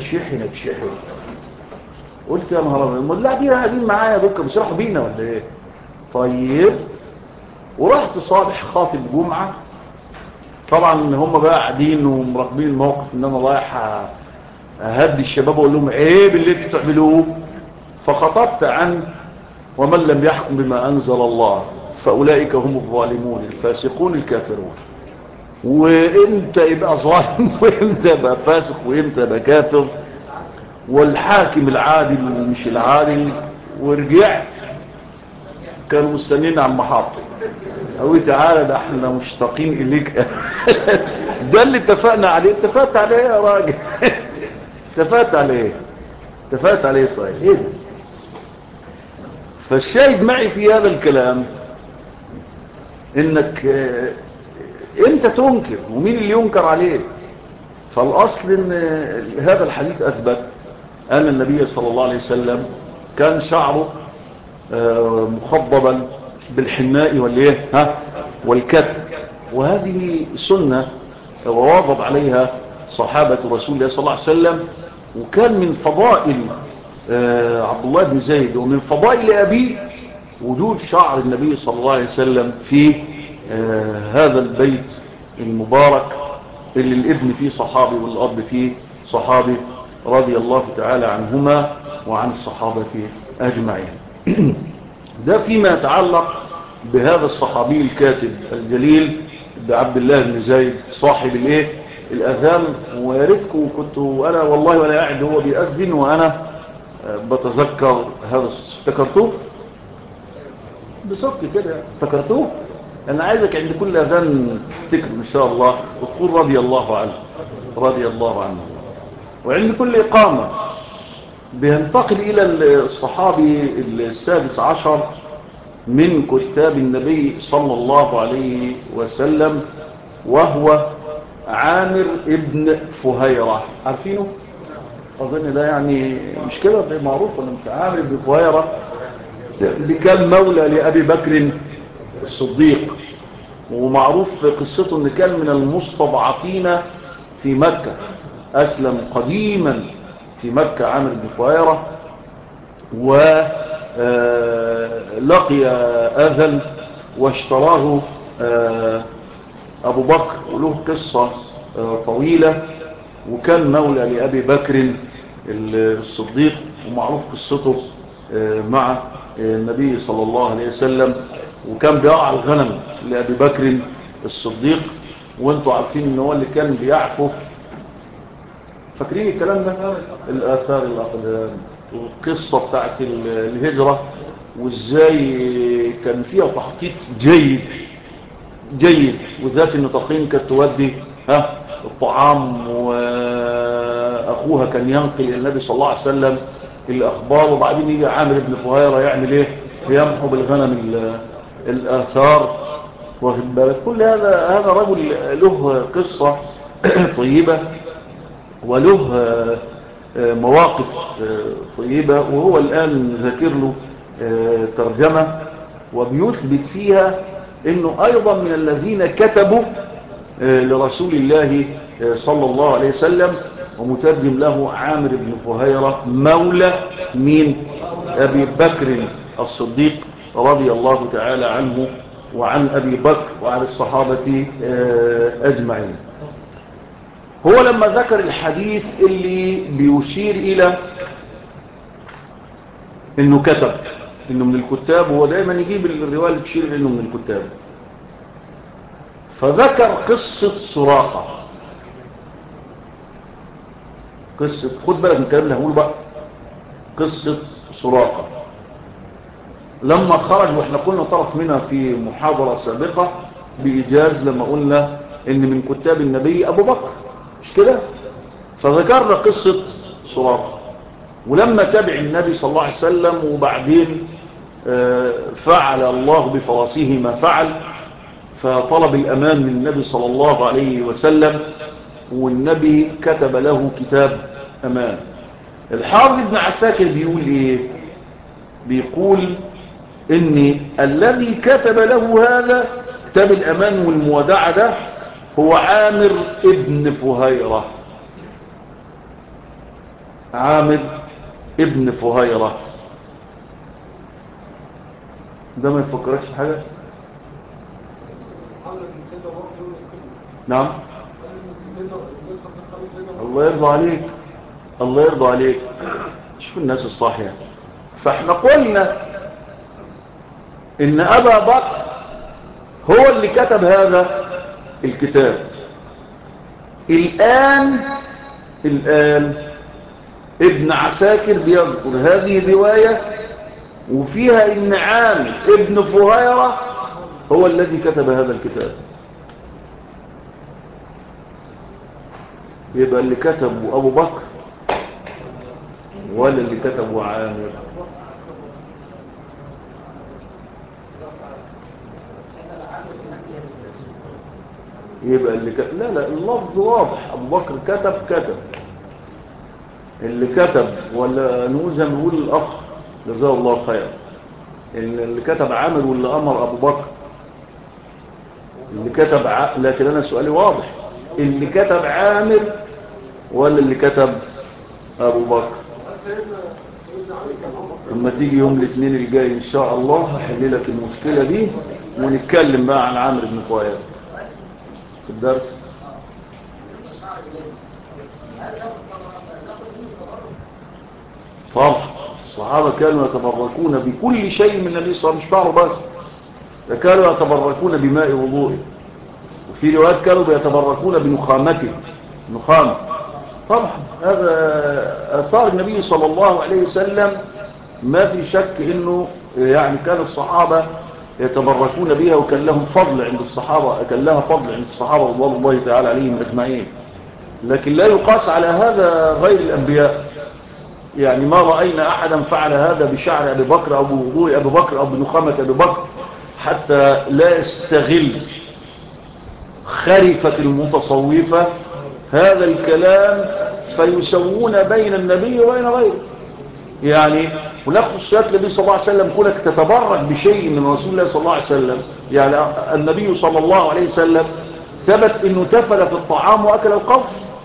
قلت يا نهار ابيض، لا دي قاعدين معايا دول بيسرحوا بينا ولا ايه؟ طيب، ورحت صالح خاطب جمعة. طبعا هم بقى قاعدين ومراقبين الموقف، ان انا رايح اهدي الشباب واقول لهم عيب اللي انتوا بتعملوه. فخطبت عن ومن لم يحكم بما انزل الله فاولئك هم الظالمون الفاسقون الكافرون. وامتى يبقى ظالم وامتى يبقى فاسق وامتى يبقى كافر، والحاكم العادل مش العادل. ورجعت كانوا مستنين على المحطة، قوي تعالى ده احنا مشتاقين اليك. ده اللي اتفقنا عليه. اتفقت عليه يا راجل؟ اتفقت عليه صحيح. ايه ده؟ فالشاهد معي في هذا الكلام انك انت تنكر ومين اللي ينكر عليه؟ فالاصل ان هذا الحديث اثبت ان النبي صلى الله عليه وسلم كان شعره مخضبا بالحناء والايه والكتم، وهذه سنة وواظب عليها صحابة رسول الله صلى الله عليه وسلم. وكان من فضائل عبد الله بن زيد ومن فضائل أبيه وجود شعر النبي صلى الله عليه وسلم في هذا البيت المبارك اللي الابن فيه صحابي والأب فيه صحابي رضي الله تعالى عنهما وعن الصحابة أجمعين. ده فيما يتعلق بهذا الصحابي الكاتب الجليل بعبد الله بن زيد صاحب الأذان. ويا ريتكم كنتوا أنا والله ولا قاعد هو بيأذن وأنا بتذكر هذا. افتكرتوه بصوت كده؟ افتكرتوه؟ أنا عايزك عند كل أذان تفتكر إن شاء الله وتقول رضي الله عنه رضي الله عنه. وعند كل إقامة بينتقل إلى الصحابي السادس عشر من كتاب النبي صلى الله عليه وسلم، وهو عامر ابن فهيرة. عارفينه؟ أظن ده يعني مش كده ده معروف ولا مش؟ عامر ابن فهيرة اللي كان مولى لأبي بكر الصديق، ومعروف قصته ان كان من المستضعفين في مكة. أسلم قديما في مكة عامر بن فهيرة، ولقي أذى واشتراه أبو بكر، وله قصة طويلة. وكان مولى لأبي بكر الصديق، ومعروف قصته مع النبي صلى الله عليه وسلم، وكان بيرعى الغنم لأبي بكر الصديق. وانتوا عارفين ان هو اللي كان بيعفو. فاكرين الكلام ده؟ الآثار الأقدام والقصة بتاعت الهجرة، وازاي كان فيها تخطيط جيد وذات النطاقين كانت تودي الطعام، وأخوها كان ينقل إلى النبي صلى الله عليه وسلم الأخبار، وبعدين يجي عامر بن فهيرة يعمل ايه؟ يمحو بالغنم الآثار. واخد بالك؟ كل هذا رجل له قصة طيبة وله مواقف طيبة، وهو الآن ذاكر له ترجمة وبيثبت فيها انه ايضا من الذين كتبوا لرسول الله صلى الله عليه وسلم. ومترجم له عامر بن فهيرة مولى من أبي بكر الصديق رضي الله تعالى عنه وعن أبي بكر وعن الصحابة أجمعين. هو لما ذكر الحديث اللي بيشير إلى إنه كتب، إنه من الكتاب، هو دائما يجيب الرواية اللي تشير إنه من الكتاب، فذكر قصة سراقة. قصة، خد بالك من الكلام اللي هقوله بقى، قصة سراقة لما خرج، واحنا قلنا طرف منها في محاضرة سابقة بإيجاز لما قلنا إن من كتاب النبي أبو بكر، مش كده؟ فذكرنا قصة سراقة، ولما تبع النبي صلى الله عليه وسلم وبعدين فعل الله بفراسه ما فعل، فطلب الأمان من النبي صلى الله عليه وسلم، والنبي كتب له كتاب أمان. الحافظ ابن عساكر بيقول إيه؟ بيقول إن الذي كتب له هذا كتاب الأمان والمودعة ده هو عامر ابن فهيرة. عامر ابن فهيرة ده ما يفكركش في حاجة؟ نعم. الله يرضى عليك، الله يرضى عليك. شوف الناس الصاحية. فاحنا قلنا ان ابا بكر هو اللي كتب هذا الكتاب. الان ابن عساكر بيذكر هذه الرواية وفيها ان عامر ابن فهيرة هو الذي كتب هذا الكتاب. يبقى اللي كتبه أبو بكر ولا اللي كتبه عامر؟ يبقى لا اللفظ واضح. أبو بكر كتب اللي كتب، ولا نقول زي ما نقول الأخ جزاه الله خير، اللي كتب عامر واللي أمر أبو بكر اللي كتب لكن أنا سؤالي واضح، اللي كتب عامر ولا اللي كتب أبو بكر؟ لما تيجي يوم الاثنين الجاي إن شاء الله هحل لك المشكلة دي ونتكلم بقى عن عامر بن فؤاد في الدرس. طبعا الصحابة كانوا يتبركون بكل شيء من النبي صلى الله عليه وسلم، مش شعره بس، كانوا يتبركون بماء وضوئه، وفي روايات كانوا يتبركون بنخامته، نخامة. طبعا هذا آثار النبي صلى الله عليه وسلم، ما في شك انه يعني كان الصحابة يتبركون بها، وكان لهم فضل عند الصحابة، كان لها فضل عند الصحابة رضوان الله تعالى عليهم اجمعين. لكن لا يقاس على هذا غير الانبياء، يعني ما رأينا احدا فعل هذا بشعر ابي بكر او بوضوء ابي بكر او بنخامة ابي بكر، حتى لا يستغل خرفة المتصوفة هذا الكلام فيسوون بين النبي وبين غيره. يعني هناك خصوصيات النبي صلى الله عليه وسلم، كونك تتبرك بشيء من رسول الله صلى الله عليه وسلم. يعني النبي صلى الله عليه وسلم ثبت انه تفل في الطعام واكل القوم،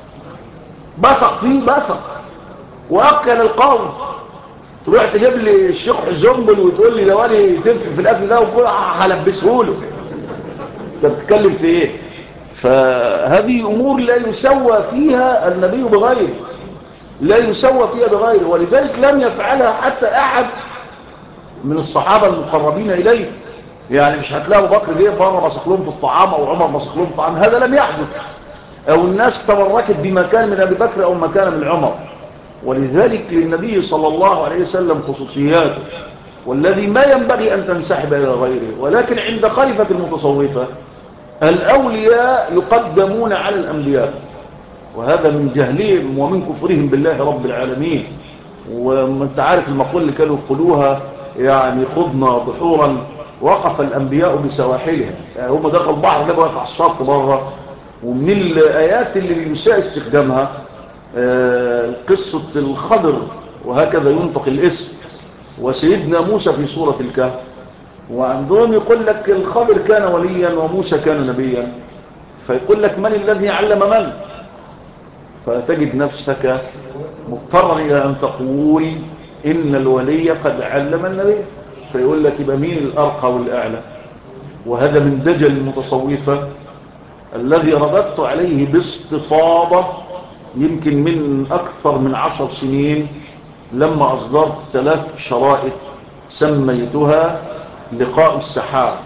بصق فيه بصق واكل القوم. تروح تجيب لي الشيخ زنبل وتقول لي دوالي تنفي في الاكل ده، وكل هلبسه له. انت بتتكلم في ايه؟ فهذه امور لا يسوى فيها النبي بغيره، لا يسوى فيها بغيره، ولذلك لم يفعلها حتى احد من الصحابة المقربين اليه. يعني مش هتلاقوا بكر جه بره مسخ لهم في الطعام، او عمر مسخ لهم في الطعام، هذا لم يحدث. او الناس تبركت بمكان من ابي بكر او مكان من عمر. ولذلك للنبي صلى الله عليه وسلم خصوصياته، والذي ما ينبغي ان تنسحب الى غيره. ولكن عند خليفة المتصوفة الاولياء يقدمون على الانبياء، وهذا من جهلهم ومن كفرهم بالله رب العالمين. وانت عارف المقول اللي كانوا يقولوها، يعني خضنا بحورا وقف الانبياء بسواحلها. يعني هم دخلوا البحر ده واقف على الشط بره. ومن الايات اللي بيساء استخدامها قصة الخضر، وهكذا ينطق الاسم، وسيدنا موسى في سورة الكهف. وعندهم يقول لك الخضر كان وليا وموسى كان نبيا، فيقول لك من الذي علم من؟ فتجد نفسك مضطرا إلى أن تقول إن الولي قد علم النبي، فيقول لك يبقى مين الأرقى والأعلى؟ وهذا من دجل المتصوفة الذي رددت عليه باستفاضة يمكن من أكثر من 10 سنين، لما أصدرت 3 شرائط سميتها لقاء السحاب.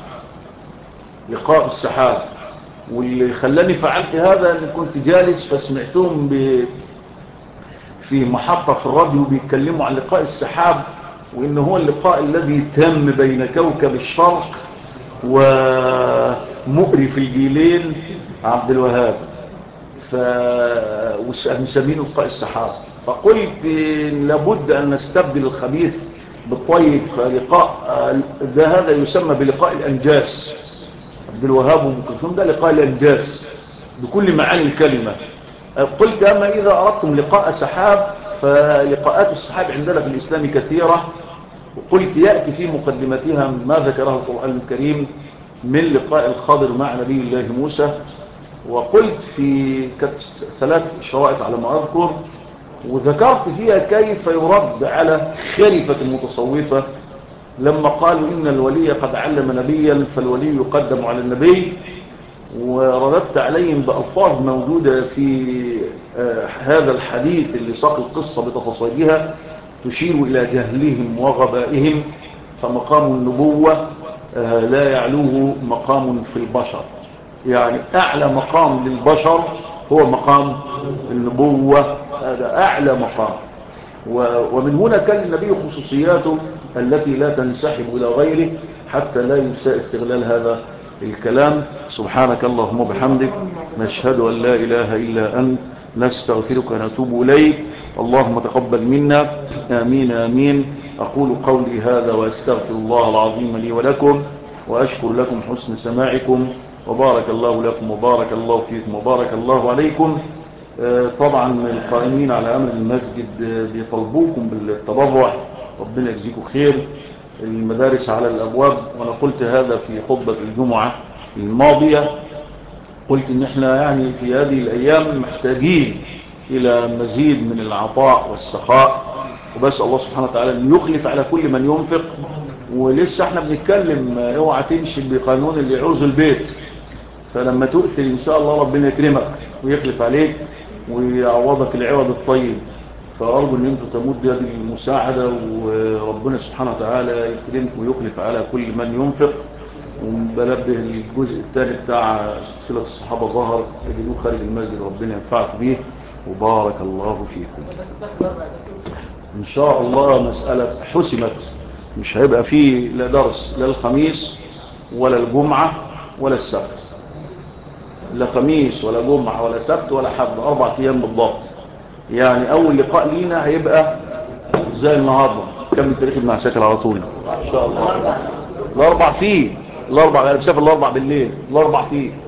لقاء السحاب. واللي خلاني فعلت هذا أن كنت جالس فسمعتهم في محطة في الراديو بيتكلموا عن لقاء السحاب، وإنه هو اللقاء الذي تم بين كوكب الشرق ومؤرف الجيلين عبد الوهاب، ومسمينه لقاء السحاب. فقلت لابد أن نستبدل الخبيث بالطيب، فلقاء ده هذا يسمى بلقاء الأنجاس. عبد الوهاب وأم كلثوم ده لقاء الأنجاس بكل معاني الكلمة. قلت أما إذا أردتم لقاء سحاب فلقاءات السحاب عندنا في الإسلام كثيرة، وقلت يأتي في مقدمتها ما ذكره القرآن الكريم من لقاء الخضر مع نبي الله موسى. وقلت في 3 شرائط على ما أذكر، وذكرت فيها كيف يرد على خليفة المتصوفة لما قالوا إن الولي قد علم نبيا فالولي يقدم على النبي، ورددت عليهم بألفاظ موجودة في هذا الحديث اللي ساق القصة بتفاصيلها تشير إلى جهلهم وغبائهم. فمقام النبوة لا يعلوه مقام في البشر، يعني أعلى مقام للبشر هو مقام النبوة، هذا أعلى مقام. ومن هنا كان النبي خصوصياته التي لا تنسحب إلى غيره حتى لا يساء استغلال هذا الكلام. سبحانك اللهم وبحمدك، نشهد أن لا إله إلا أنت، نستغفرك ونتوب إليك. اللهم تقبل منا، آمين آمين. أقول قولي هذا وأستغفر الله العظيم لي ولكم، وأشكر لكم حسن سماعكم، وبارك الله لكم وبارك الله فيكم وبارك الله عليكم. طبعا القائمين على أمر المسجد بيطلبوكم بالتبرع، ربنا يجزيكم خير. المدارس على الأبواب، وأنا قلت هذا في خطبة الجمعة الماضية، قلت إن احنا يعني في هذه الأيام محتاجين إلى مزيد من العطاء والسخاء، وبس الله سبحانه وتعالى أن يخلف على كل من ينفق. ولسه احنا بنتكلم اوعى تمشي بقانون اللي يعوز البيت، فلما تؤثر إن شاء الله ربنا يكرمك ويخلف عليك ويعوضك العوض الطيب. فأرجو أن أنتم تمدوا يد المساعدة، وربنا سبحانه وتعالى يكرمكم ويخلف على كل من ينفق. وبنبه الجزء الثاني بتاع سلسلة الصحابة ظهر تجدوه خارج المسجد، ربنا ينفعكم به وبارك الله فيكم. إن شاء الله مسألة حسمت، مش هيبقى فيه لا درس لا الخميس ولا الجمعة ولا السبت، لا خميس ولا جمعة ولا سبت ولا حد، 4 أيام بالضبط. يعني أول لقاء لينا هيبقى زي النهاردة، كم التاريخ ابن عساكر على طول إن شاء الله. الأربع فيه، الأربع أنا بسافر الأربع بالليل، الأربع فيه